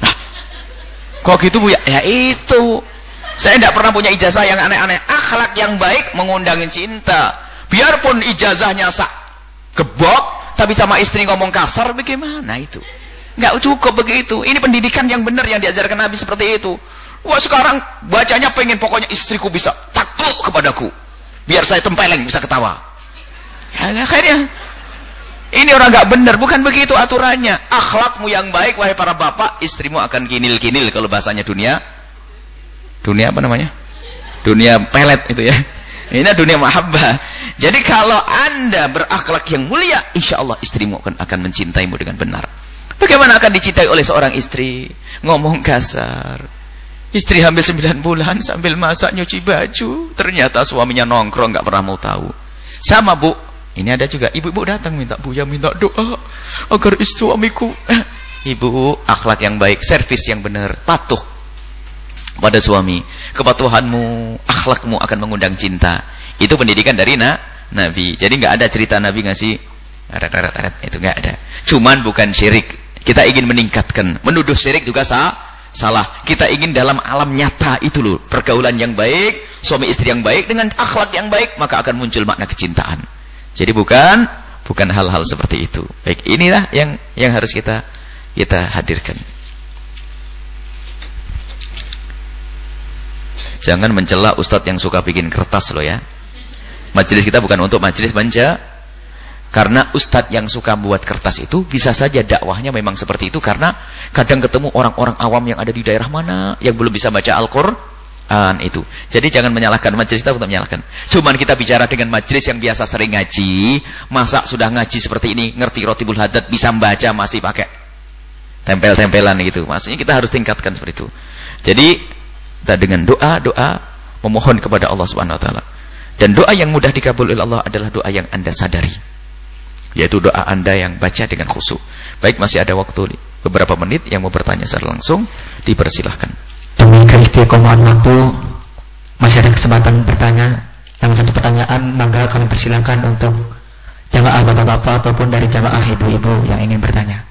Kok gitu Bu ya? Ya itu. Saya tidak pernah punya ijazah yang aneh-aneh. Akhlak yang baik mengundang cinta. Biarpun ijazahnya gebok, tapi sama istri ngomong kasar, bagaimana itu? Nggak cukup begitu. Ini pendidikan yang benar yang diajarkan Nabi seperti itu. Wah sekarang bacanya pengen pokoknya istriku bisa takluk kepadaku, biar saya tempeleng bisa ketawa. Ya, akhirnya ini orang nggak benar, bukan begitu aturannya. Akhlakmu yang baik wahai para bapak, istrimu akan kinil-kinil kalau bahasanya dunia apa namanya? Dunia pelet itu ya. Ini dunia mahabbah. Jadi kalau Anda berakhlak yang mulia, insya Allah istrimu akan mencintaimu dengan benar. Bagaimana akan dicintai oleh seorang istri? Ngomong kasar. Istri hamil 9 bulan sambil masak nyuci baju, ternyata suaminya nongkrong nggak pernah mau tahu. Sama Bu, ini ada juga ibu-ibu datang minta Buya minta doa agar suamiku. Ibu, akhlak yang baik, servis yang benar, patuh pada suami. Kepatuhanmu, akhlakmu akan mengundang cinta. Itu pendidikan dari Nabi. Jadi nggak ada cerita Nabi ngasih arat-arat itu nggak ada. Cuman bukan syirik. Kita ingin meningkatkan. Menuduh syirik juga salah. Kita ingin dalam alam nyata itu loh, pergaulan yang baik, suami istri yang baik dengan akhlak yang baik, maka akan muncul makna kecintaan. Jadi bukan hal-hal seperti itu. Baik, inilah yang harus kita hadirkan. Jangan mencela ustadz yang suka bikin kertas loh ya. Majelis kita bukan untuk majelis karena ustadz yang suka buat kertas itu bisa saja dakwahnya memang seperti itu, karena kadang ketemu orang-orang awam yang ada di daerah mana yang belum bisa baca Al-Quran itu. Jadi jangan menyalahkan majelis kita, untuk menyalahkan. Cuman kita bicara dengan majelis yang biasa sering ngaji. Masa sudah ngaji seperti ini, ngerti Rotibul Hadad, bisa membaca masih pakai tempel-tempelan gitu. Maksudnya kita harus tingkatkan seperti itu. Jadi kita dengan doa memohon kepada Allah Subhanahu Wa Taala. Dan doa yang mudah dikabul oleh Allah adalah doa yang Anda sadari, yaitu doa Anda yang baca dengan khusyuk. Baik, masih ada waktu beberapa menit. Yang mau bertanya secara langsung dipersilahkan. Demi keistiqomahan waktu, masih ada kesempatan bertanya. Yang satu pertanyaan, maka kami persilahkan untuk jamaah bapak-bapak ataupun dari jamaah ibu-ibu yang ingin bertanya.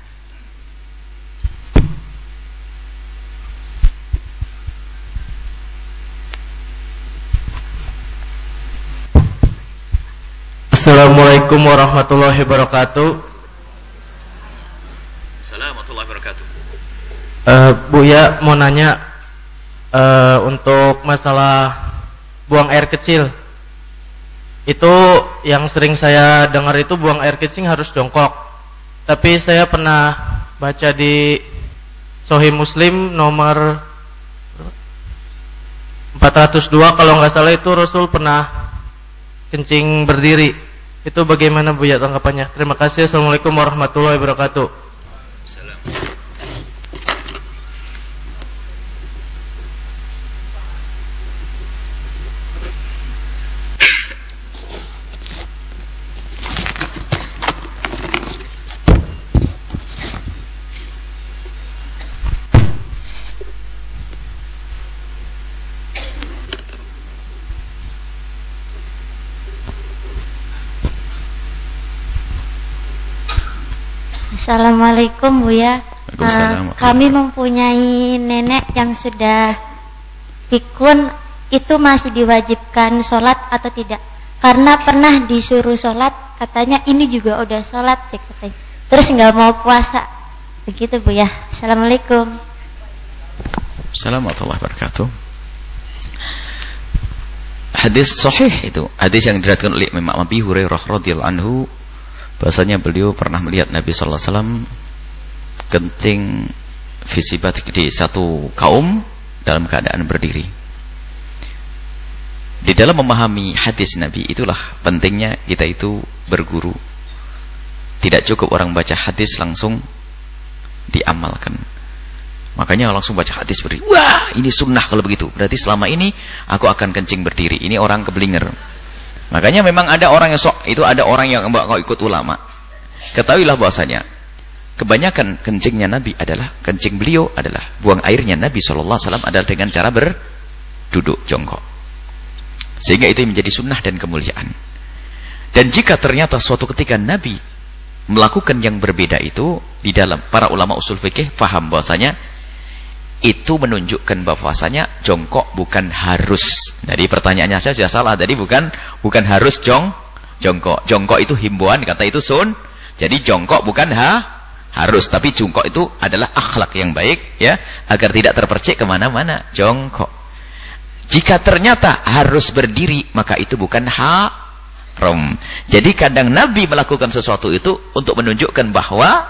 Assalamualaikum warahmatullahi wabarakatuh. Assalamualaikum warahmatullahi wabarakatuh. Buya mau nanya, untuk masalah buang air kecil. Itu yang sering saya dengar itu buang air kecil harus jongkok. Tapi saya pernah baca di Sahih Muslim nomor 402 kalau nggak salah itu Rasul pernah kencing berdiri. Itu bagaimana Buya tanggapannya? Terima kasih. Assalamualaikum warahmatullahi wabarakatuh. Assalamualaikum Buya. Waalaikumsalam. Kami mempunyai nenek yang sudah pikun, itu masih diwajibkan sholat atau tidak? Karena pernah disuruh sholat, katanya ini juga udah sholat, katanya. Terus nggak mau puasa, begitu Buya. Assalamualaikum. Assalamualaikum warahmatullahi wabarakatuh. Hadis sahih itu, hadis yang diriwayatkan oleh Imam Abi Hurairah radhiyallahu anhu, bahasanya beliau pernah melihat Nabi sallallahu alaihi wasallam kencing visibat di satu kaum dalam keadaan berdiri. Di dalam memahami hadis Nabi itulah pentingnya kita itu berguru. Tidak cukup orang baca hadis langsung diamalkan. Makanya langsung baca hadis berdiri. Wah, ini sunnah kalau begitu. Berarti selama ini aku akan kencing berdiri. Ini orang keblinger. Makanya memang ada orang yang sok, itu ada orang yang enggak ikut ulama. Ketahuilah bahwasanya kebanyakan kencingnya Nabi adalah, kencing beliau adalah, buang airnya Nabi SAW adalah dengan cara berduduk jongkok. Sehingga itu menjadi sunnah dan kemuliaan. Dan jika ternyata suatu ketika Nabi melakukan yang berbeda itu, di dalam para ulama usul fikih paham bahwasanya itu menunjukkan bahwasanya jongkok bukan harus. Jadi pertanyaannya saya sudah salah. Jadi bukan harus jongkok. Jongkok itu himbauan, kata itu sun. Jadi jongkok bukan harus, tapi jongkok itu adalah akhlak yang baik, ya, agar tidak terpercik kemana-mana. Jongkok. Jika ternyata harus berdiri, maka itu bukan haram. Jadi kadang Nabi melakukan sesuatu itu untuk menunjukkan bahwa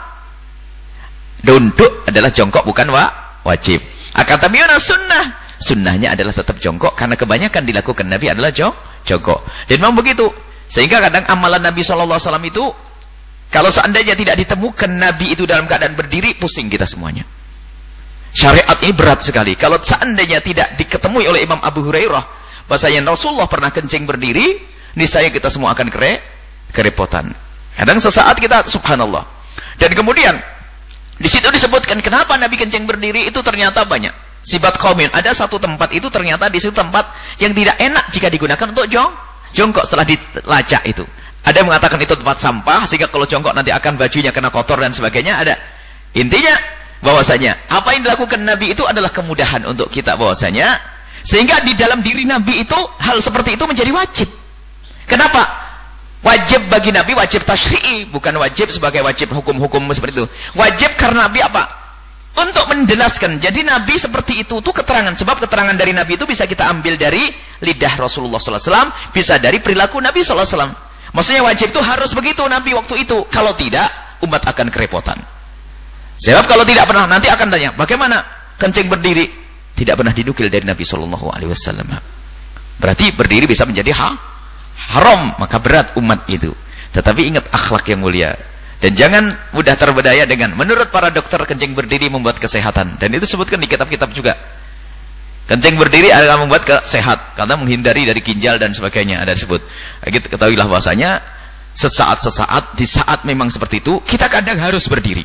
duduk adalah jongkok bukan wajib. Akan tapi sunnah. Sunnahnya adalah tetap jongkok, karena kebanyakan dilakukan Nabi adalah jongkok. Dan memang begitu. Sehingga kadang amalan Nabi SAW itu, kalau seandainya tidak ditemukan Nabi itu dalam keadaan berdiri, pusing kita semuanya. Syariat ini berat sekali. Kalau seandainya tidak diketemui oleh Imam Abu Hurairah bahasanya Rasulullah pernah kencing berdiri, niscaya kita semua akan kerepotan. Kadang sesaat kita subhanallah. Dan kemudian di situ disebutkan kenapa Nabi kencing berdiri itu ternyata banyak. Sibat qaumin, ada satu tempat itu ternyata di situ tempat yang tidak enak jika digunakan untuk jongkok setelah dilacak itu. Ada yang mengatakan itu tempat sampah sehingga kalau jongkok nanti akan bajunya kena kotor dan sebagainya, ada. Intinya bahwasanya apa yang dilakukan Nabi itu adalah kemudahan untuk kita bahwasanya, sehingga di dalam diri Nabi itu hal seperti itu menjadi wajib. Kenapa? Wajib bagi Nabi, wajib tasyri'i, bukan wajib sebagai wajib hukum-hukum seperti itu. Wajib karena Nabi apa? Untuk menjelaskan. Jadi Nabi seperti itu keterangan, sebab keterangan dari Nabi itu bisa kita ambil dari lidah Rasulullah SAW, bisa dari perilaku Nabi SAW. Maksudnya wajib itu harus begitu Nabi waktu itu. Kalau tidak, umat akan kerepotan. Sebab kalau tidak pernah, nanti akan tanya, bagaimana kencing berdiri? Tidak pernah dinukil dari Nabi SAW. Berarti berdiri bisa menjadi haram, maka berat umat itu. Tetapi ingat akhlak yang mulia. Dan jangan mudah terbedaya dengan, menurut para dokter kencing berdiri membuat kesehatan. Dan itu disebutkan di kitab-kitab juga. Kencing berdiri akan membuat kesehat, karena menghindari dari ginjal dan sebagainya. Ada disebut. Ketahuilah bahasanya, sesaat-sesaat, di saat memang seperti itu, kita kadang harus berdiri.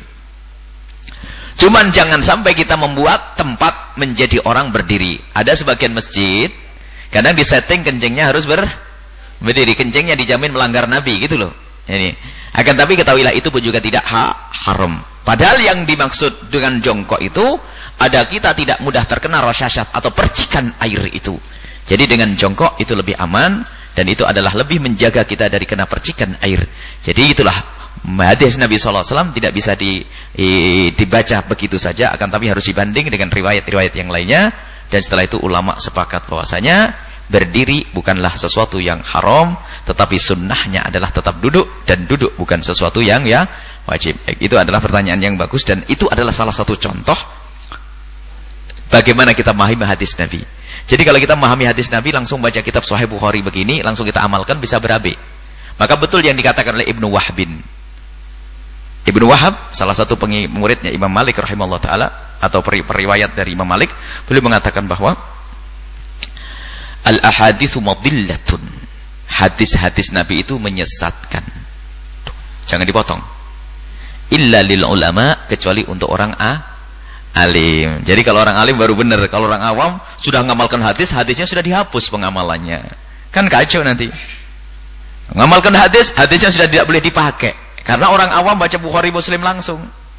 Cuman jangan sampai kita membuat tempat menjadi orang berdiri. Ada sebagian masjid, kadang disetting kencingnya harus berdiri. Kencingnya dijamin melanggar Nabi, gitu loh. Ini. Akan tapi ketahuilah itu pun juga tidak haram. Padahal yang dimaksud dengan jongkok itu, ada kita tidak mudah terkena rasyasyat atau percikan air itu. Jadi dengan jongkok itu lebih aman, dan itu adalah lebih menjaga kita dari kena percikan air. Jadi itulah hadis Nabi SAW tidak bisa dibaca begitu saja, akan tapi harus dibanding dengan riwayat-riwayat yang lainnya. dan setelah itu ulama sepakat bahwasanya berdiri bukanlah sesuatu yang haram, tetapi sunnahnya adalah tetap duduk, dan duduk bukan sesuatu yang wajib. Itu adalah pertanyaan yang bagus, dan itu adalah salah satu contoh bagaimana kita memahami hadis Nabi. Jadi kalau kita memahami hadis Nabi, langsung baca kitab Sahih Bukhari begini, langsung kita amalkan, bisa berabe. Maka betul yang dikatakan oleh Ibnu Wahbin. Ibnu Wahab, salah satu muridnya Imam Malik rahimahullah ta'ala, atau periwayat dari Imam Malik, beliau mengatakan bahwa al-ahadithu madillatun, hadis-hadis Nabi itu menyesatkan. Jangan dipotong. Illa lil ulama, kecuali untuk orang alim. Jadi kalau orang alim baru benar. Kalau orang awam sudah mengamalkan hadis, hadisnya sudah dihapus pengamalannya. Kan kacau nanti. Mengamalkan hadis, hadisnya sudah tidak boleh dipakai. Karena orang awam baca Bukhari Muslim langsung.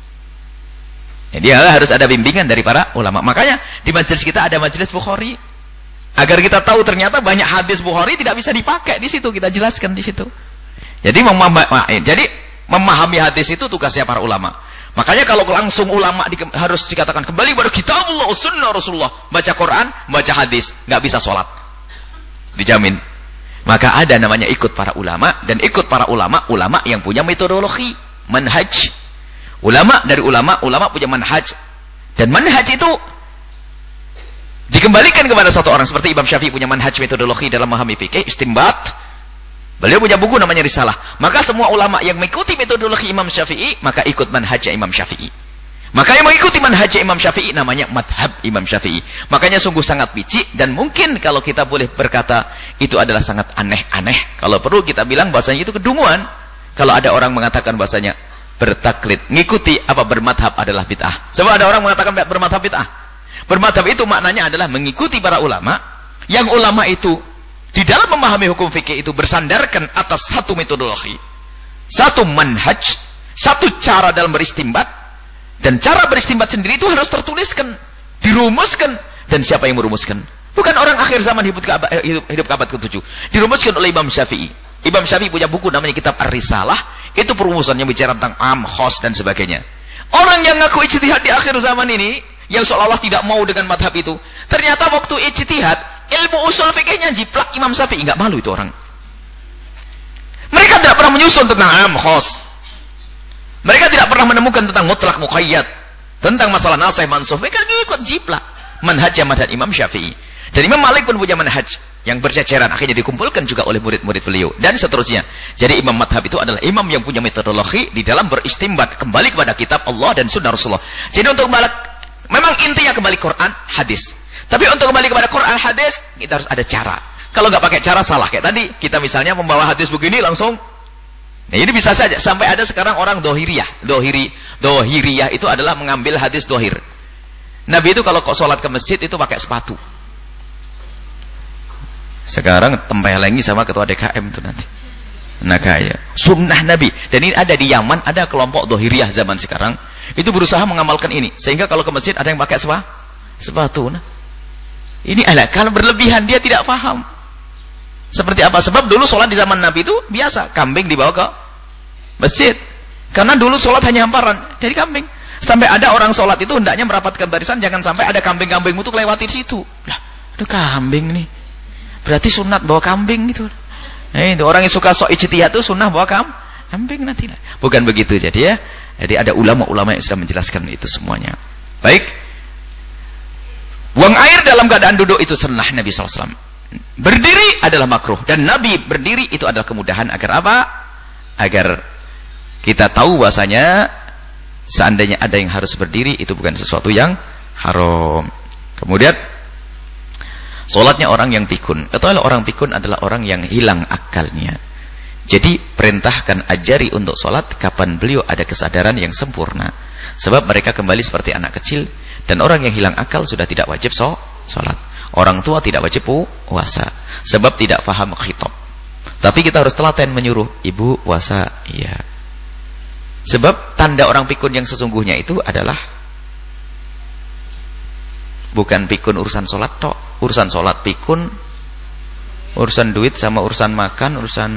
Jadi harus ada bimbingan dari para ulama. Makanya di majelis kita ada majelis Bukhari. Agar kita tahu ternyata banyak hadis Bukhari tidak bisa dipakai di situ, kita jelaskan di situ. Jadi memahami hadis itu tugasnya para ulama. Makanya kalau langsung ulama harus dikatakan kembali pada kitabullah sunnah Rasulullah, baca Quran, baca hadis, nggak bisa sholat, dijamin. Maka ada namanya ikut para ulama, dan ikut para ulama yang punya metodologi, manhaj. Dari ulama punya manhaj, dan manhaj itu dikembalikan kepada satu orang. Seperti Imam Syafi'i punya manhaj metodologi dalam memahami fikih, istinbat. Beliau punya buku namanya Risalah. Maka semua ulama yang mengikuti metodologi Imam Syafi'i, maka ikut manhaj Imam Syafi'i. Maka yang mengikuti manhaj Imam Syafi'i namanya madhab Imam Syafi'i. Makanya sungguh sangat bicik, dan mungkin kalau kita boleh berkata itu adalah sangat aneh-aneh. Kalau perlu kita bilang bahasanya itu kedunguan. Kalau ada orang mengatakan bahasanya bertaklid, ngikuti apa bermadhab adalah bid'ah. Sebab ada orang mengatakan bermadhab bid'ah. Bermadhab itu maknanya adalah mengikuti para ulama, yang ulama itu di dalam memahami hukum fikih itu bersandarkan atas satu metodologi, satu manhaj, satu cara dalam beristimbat. Dan cara beristimbat sendiri itu harus tertuliskan, dirumuskan. Dan siapa yang merumuskan? Bukan orang akhir zaman hidup ke abad ke-7. Dirumuskan oleh Imam Syafi'i. Imam Syafi'i punya buku namanya kitab Ar-Risalah. Itu perumusannya bicara tentang am, khos, dan sebagainya. Orang yang ngaku ijtihad di akhir zaman ini, yang seolah-olah tidak mau dengan madhab itu, ternyata waktu ijtihad, ilmu usul fikihnya jiplak Imam Syafi'i. Nggak malu itu orang. Mereka tidak pernah menyusun tentang am, khos. Mereka tidak pernah menemukan tentang mutlak muqayyad, tentang masalah nasih mansuh. Mereka ikut jiplak manhaj Imam Syafi'i. Dan Imam Malik pun punya manhaj yang berceceran, akhirnya dikumpulkan juga oleh murid-murid beliau, dan seterusnya. Jadi imam madhab itu adalah imam yang punya metodologi di dalam beristimbat kembali kepada kitab Allah dan sunnah Rasulullah. Jadi untuk memang intinya kembali Quran, hadis. Tapi untuk kembali kepada Quran, hadis, kita harus ada cara. Kalau nggak pakai cara, salah. Kayak tadi kita misalnya membawa hadis begini langsung. Nah, ini bisa saja sampai ada sekarang orang dohiriyah. Dohiriyah itu adalah mengambil hadis dohir. Nabi itu kalau kok sholat ke masjid itu pakai sepatu. Sekarang tempelengi sama ketua DKM itu nanti. Nah kayak sunnah Nabi. Dan ini ada di Yaman, ada kelompok dohiriyah zaman sekarang. Itu berusaha mengamalkan ini. Sehingga kalau ke masjid ada yang pakai sepatu. Nah, ini adalah kalau berlebihan, dia tidak paham. Seperti apa? Sebab dulu sholat di zaman Nabi itu biasa, kambing dibawa ke masjid. Karena dulu sholat hanya hamparan dari kambing. Sampai ada orang sholat itu hendaknya merapatkan barisan, jangan sampai ada kambing-kambing itu lewati situ. Lah, ada kambing nih. Berarti sunat bawa kambing gitu. Nah, itu orang yang suka sok ijtihad itu sunnah bawa kambing nanti. Bukan begitu jadi ya. Jadi ada ulama-ulama yang sudah menjelaskan itu semuanya. Baik. Buang air dalam keadaan duduk itu sunnah Nabi SAW. Berdiri adalah makruh, dan Nabi berdiri itu adalah kemudahan. Agar apa? Agar kita tahu bahasanya seandainya ada yang harus berdiri itu bukan sesuatu yang haram. Kemudian sholatnya orang yang pikun. Ketahuilah orang pikun adalah orang yang hilang akalnya. Jadi perintahkan, ajari untuk sholat kapan beliau ada kesadaran yang sempurna. Sebab mereka kembali seperti anak kecil, dan orang yang hilang akal sudah tidak wajib sholat. Orang tua tidak wajib puasa, sebab tidak faham khitab. Tapi kita harus telaten menyuruh, ibu puasa, iya. Sebab tanda orang pikun yang sesungguhnya itu adalah bukan pikun urusan sholat tok. Urusan sholat pikun, urusan duit sama urusan makan, urusan.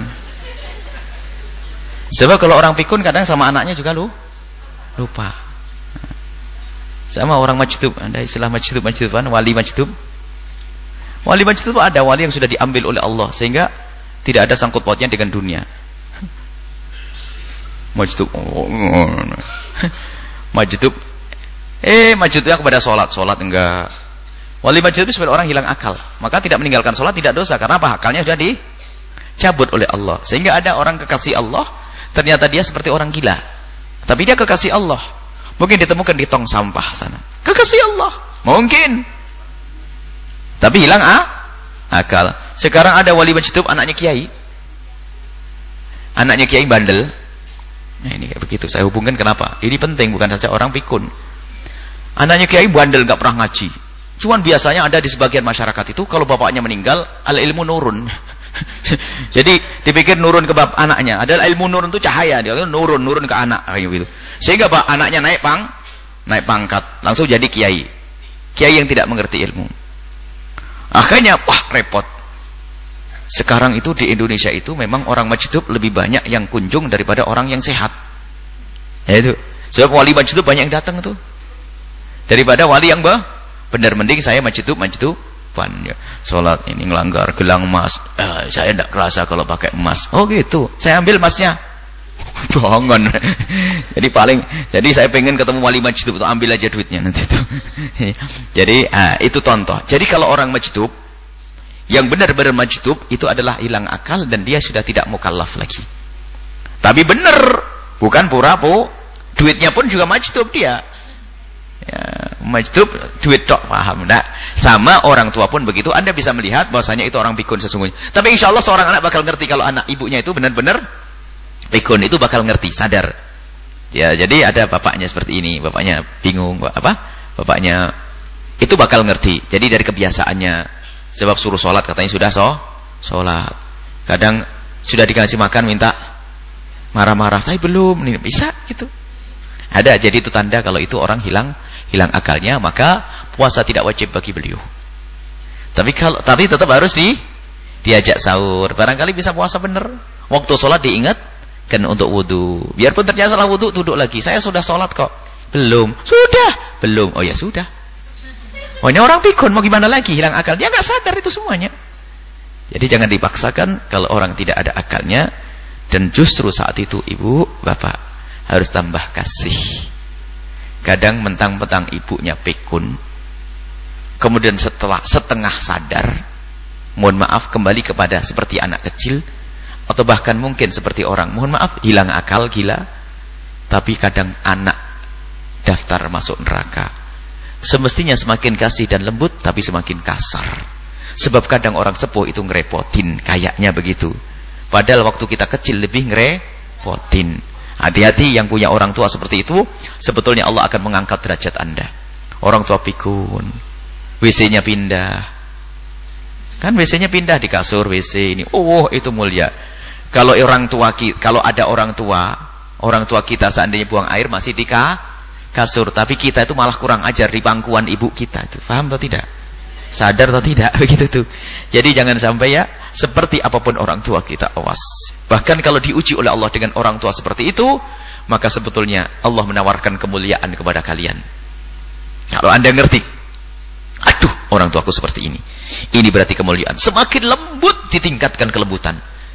Sebab kalau orang pikun kadang sama anaknya juga lupa. Sama orang majdub, ada istilah majduban, wali majdub. Wali majdub ada wali yang sudah diambil oleh Allah sehingga tidak ada sangkut pautnya dengan dunia. Majdub. Majdub. Majdubnya kepada sholat enggak. Wali majdub itu supaya orang hilang akal. Maka tidak meninggalkan sholat tidak dosa. Karena apa? Akalnya sudah dicabut oleh Allah. Sehingga ada orang kekasih Allah, ternyata dia seperti orang gila. Tapi dia kekasih Allah. Mungkin ditemukan di tong sampah sana. Kekasih Allah. Mungkin. Tapi hilang akal. Sekarang ada wali majdub anaknya kiai. Anaknya kiai bandel. Nah, ini kayak begitu. Saya hubungkan kenapa? Ini penting, bukan saja orang pikun. Anaknya kiai bandel, enggak pernah ngaji. Cuman biasanya ada di sebagian masyarakat itu kalau bapaknya meninggal, al-ilmu nurun. Jadi dipikir nurun ke bab anaknya. Ada ilmu nurun itu cahaya, dia nurun ke anak kayak gitu. Sehingga anaknya naik pangkat, langsung jadi kiai. Kiai yang tidak mengerti ilmu. Akhirnya repot. Sekarang itu di Indonesia itu memang orang majdub lebih banyak yang kunjung daripada orang yang sehat. Ya itu. Sebab wali majdub banyak yang datang tuh. Daripada wali yang benar, mending saya majduban ya. Salat ini ngelanggar gelang emas. Saya tidak kerasa kalau pakai emas. Oh gitu. Saya ambil emasnya. Jangan. Jadi saya pengen ketemu wali majdub itu, ambil aja duitnya nanti itu. Jadi itu contoh. Jadi kalau orang majdub yang benar-benar majdub itu adalah hilang akal dan dia sudah tidak mukallaf lagi. Tapi benar, bukan pura-pura. Duitnya pun juga majdub dia. Ya, majdub duit tok, paham enggak? Sama orang tua pun begitu. Anda bisa melihat bahwasanya itu orang pikun sesungguhnya. Tapi insya Allah seorang anak bakal ngerti kalau anak ibunya itu benar-benar pikun, itu bakal ngerti, sadar. Ya, jadi ada bapaknya seperti ini, bapaknya bingung bapaknya itu bakal ngerti. Jadi dari kebiasaannya. Sebab suruh sholat katanya sudah sholat. Kadang sudah dikasih makan minta marah-marah, tapi belum, ini bisa gitu. Ada, jadi itu tanda kalau itu orang hilang akalnya, maka puasa tidak wajib bagi beliau. Tapi tetap harus diajak sahur. Barangkali bisa puasa benar. Waktu sholat diingatkan untuk wudu. Biarpun ternyata salah wudu, duduk lagi. Saya sudah sholat kok. Belum. Sudah. Belum. Oh ya sudah. Oh ini orang pikun, mau gimana lagi, hilang akal. Dia nggak sadar itu semuanya. Jadi jangan dipaksakan kalau orang tidak ada akalnya. Dan justru saat itu ibu, bapak harus tambah kasih. Kadang mentang-mentang ibunya pikun, kemudian setelah setengah sadar, mohon maaf kembali kepada seperti anak kecil, atau bahkan mungkin seperti orang, mohon maaf, hilang akal, gila. Tapi kadang anak daftar masuk neraka. Semestinya semakin kasih dan lembut, tapi semakin kasar. Sebab kadang orang sepuh itu ngerepotin, kayaknya begitu. Padahal waktu kita kecil lebih ngerepotin. Hati-hati yang punya orang tua seperti itu, sebetulnya Allah akan mengangkat derajat Anda. Orang tua pikun, WC-nya pindah. Kan WC-nya pindah di kasur WC ini. Oh, itu mulia. Kalau ada orang tua kita seandainya buang air masih di kasur, tapi kita itu malah kurang ajar di pangkuan ibu kita itu. Paham atau tidak? Sadar atau tidak? Begitu tuh. Jadi jangan sampai ya seperti apapun orang tua kita, awas. Bahkan kalau diuji oleh Allah dengan orang tua seperti itu, maka sebetulnya Allah menawarkan kemuliaan kepada kalian. Kalau Anda ngerti, aduh, orang tuaku seperti ini. Ini berarti kemuliaan. Semakin lembut ditingkatkan kelembutan.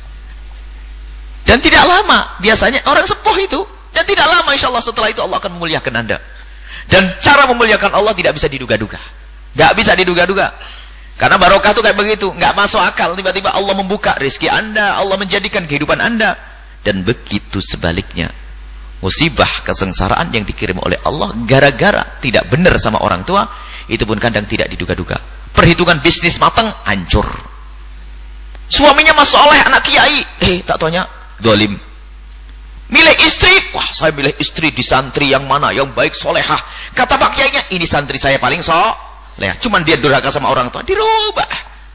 Dan tidak lama, biasanya orang sepuh itu, dan tidak lama insya Allah setelah itu Allah akan memuliakan Anda. Dan cara memuliakan Allah tidak bisa diduga-duga. Gak bisa diduga-duga. Karena barokah itu kayak begitu, gak masuk akal. Tiba-tiba Allah membuka rezeki Anda, Allah menjadikan kehidupan Anda. Dan begitu sebaliknya. Musibah, kesengsaraan yang dikirim oleh Allah gara-gara tidak benar sama orang tua, itu pun kadang tidak diduga-duga. Perhitungan bisnis matang, hancur. Suaminya masuk oleh anak kiai, tak taunya dolim. Milih istri, wah saya milih istri di santri yang mana, yang baik, solehah. Kata pak kiainya, ini santri saya paling solehah. Cuman dia durhaka sama orang tua, dirubah.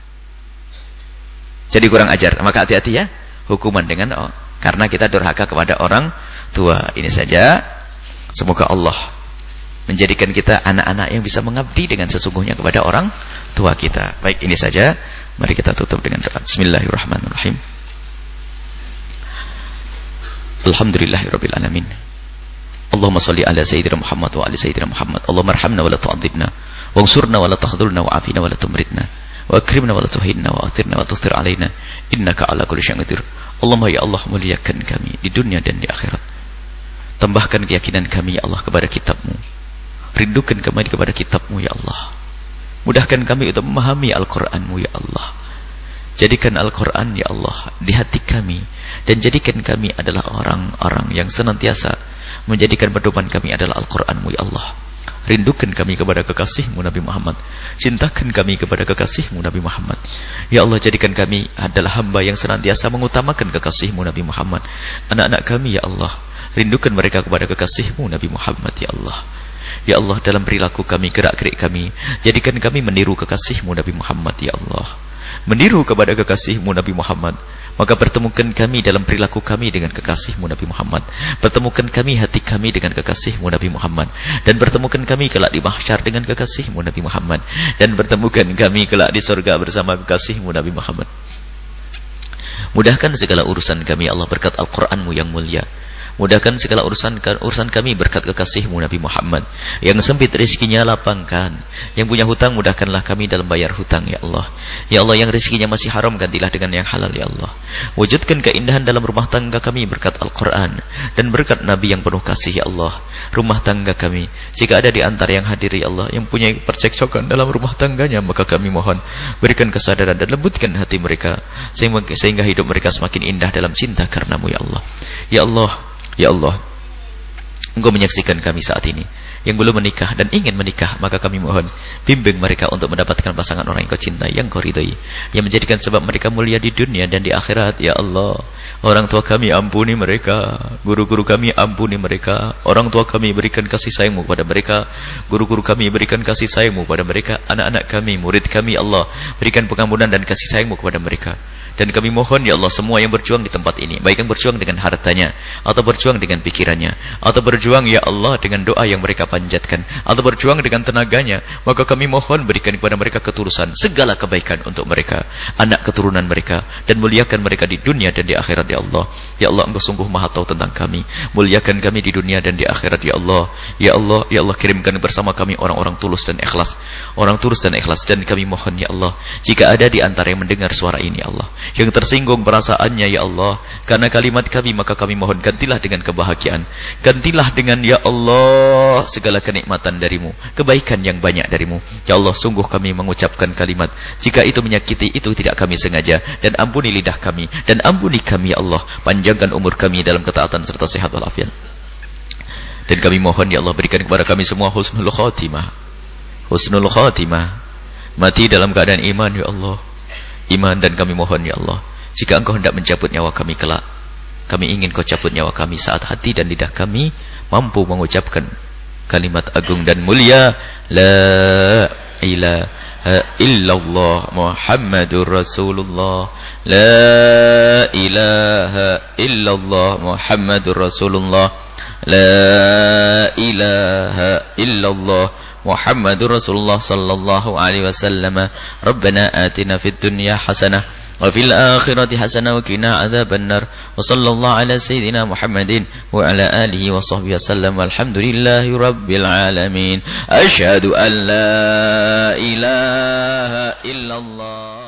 Jadi kurang ajar. Maka hati-hati ya, hukuman dengan karena kita durhaka kepada orang tua. Ini saja. Semoga Allah menjadikan kita anak-anak yang bisa mengabdi dengan sesungguhnya kepada orang tua kita. Baik, ini saja. Mari kita tutup dengan doa. Bismillahirrahmanirrahim. Alhamdulillahirabbil alamin. Allahumma salli ala sayyidina Muhammad wa ala sayyidina Muhammad. Allahumma arhamna wa la tu'adzibna, wansurna wa la takhdhulna, wa afina wa la tumritna, wa akrimna wa la tuhinna, wa athirna wa tustir alaina, innaka ala kulli syai'in qadir. Allahumma ya Allah, muliakan kami di dunia dan di akhirat. Tambahkan keyakinan kami ya Allah kepada kitab-Mu. Rindukan kami kepada kitab-Mu ya Allah. Mudahkan kami untuk memahami Al-Qur'an-Mu ya Allah. Jadikan Al-Qur'an ya Allah di hati kami, dan jadikan kami adalah orang-orang yang senantiasa menjadikan pedoman kami adalah Al-Qur'an-Mu ya Allah. Rindukan kami kepada kekasih-Mu Nabi Muhammad. Cintakan kami kepada kekasih-Mu Nabi Muhammad. Ya Allah, jadikan kami adalah hamba yang senantiasa mengutamakan kekasih-Mu Nabi Muhammad. Anak-anak kami ya Allah, rindukan mereka kepada kekasih-Mu Nabi Muhammad ya Allah. Ya Allah, dalam perilaku kami, gerak-gerik kami, jadikan kami meniru kekasih-Mu Nabi Muhammad ya Allah. Meniru kepada kekasih-Mu Nabi Muhammad. Maka pertemukan kami dalam perilaku kami dengan kekasih-Mu Nabi Muhammad. Pertemukan kami hati kami dengan kekasih-Mu Nabi Muhammad. Dan pertemukan kami kelak di mahsyar dengan kekasih-Mu Nabi Muhammad. Dan pertemukan kami kelak di surga bersama kekasih-Mu Nabi Muhammad. Mudahkan segala urusan kami Allah berkat Al-Qur'an-Mu yang mulia. Mudahkan segala urusan kami berkat kekasih-Mu Nabi Muhammad. Yang sempit rezekinya lapangkan. Yang punya hutang mudahkanlah kami dalam bayar hutang ya Allah. Ya Allah, yang rezekinya masih haram gantilah dengan yang halal ya Allah. Wujudkan keindahan dalam rumah tangga kami berkat Al-Quran dan berkat Nabi yang penuh kasih ya Allah. Rumah tangga kami, jika ada di antara yang hadir ya Allah yang punya percekcokan dalam rumah tangganya, maka kami mohon berikan kesadaran dan lembutkan hati mereka sehingga hidup mereka semakin indah dalam cinta karenamu ya Allah. Ya Allah, ya Allah, Engkau menyaksikan kami saat ini yang belum menikah dan ingin menikah, maka kami mohon bimbing mereka untuk mendapatkan pasangan orang yang Kau cintai, yang Kau ridhai, yang menjadikan sebab mereka mulia di dunia dan di akhirat ya Allah. Orang tua kami ampuni mereka, guru-guru kami ampuni mereka, orang tua kami berikan kasih sayang-Mu kepada mereka, guru-guru kami berikan kasih sayang-Mu kepada mereka, anak-anak kami, murid kami Allah berikan pengampunan dan kasih sayang-Mu kepada mereka. Dan kami mohon ya Allah, semua yang berjuang di tempat ini, baik yang berjuang dengan hartanya, atau berjuang dengan pikirannya, atau berjuang ya Allah dengan doa yang mereka panjatkan, atau berjuang dengan tenaganya, maka kami mohon berikan kepada mereka ketulusan, segala kebaikan untuk mereka, anak keturunan mereka, dan muliakan mereka di dunia dan di akhirat ya Allah. Ya Allah, Engkau sungguh maha tahu tentang kami. Muliakan kami di dunia dan di akhirat ya Allah. Ya Allah, ya Allah, kirimkan bersama kami orang-orang tulus dan ikhlas, orang tulus dan ikhlas. Dan kami mohon ya Allah, jika ada di antara yang mendengar suara ini Allah yang tersinggung perasaannya ya Allah karena kalimat kami, maka kami mohon gantilah dengan kebahagiaan, gantilah dengan ya Allah segala kenikmatan darimu, kebaikan yang banyak darimu ya Allah. Sungguh kami mengucapkan kalimat, jika itu menyakiti itu tidak kami sengaja, dan ampuni lidah kami, dan ampuni kami ya Allah, panjangkan umur kami dalam ketaatan serta sehat walafiat. Dan kami mohon ya Allah, berikan kepada kami semua husnul khatimah, husnul khatimah, mati dalam keadaan iman ya Allah, iman. Dan kami mohon ya Allah, jika Engkau hendak mencabut nyawa kami kelak, kami ingin Kau cabut nyawa kami saat hati dan lidah kami mampu mengucapkan kalimat agung dan mulia, la ilaha illallah Muhammadur Rasulullah, la ilaha illallah Muhammadur Rasulullah, la ilaha illallah Muhammadur Rasulullah sallallahu alaihi wasallam. Rabbana atina fid dunya hasanah wa fil akhirati hasanah wa qina adzabannar. Wa sallallahu ala sayyidina Muhammadin wa ala alihi wa sahbihi wasallam. Walhamdulillahi rabbil alamin. Asyhadu an la ilaha illallah.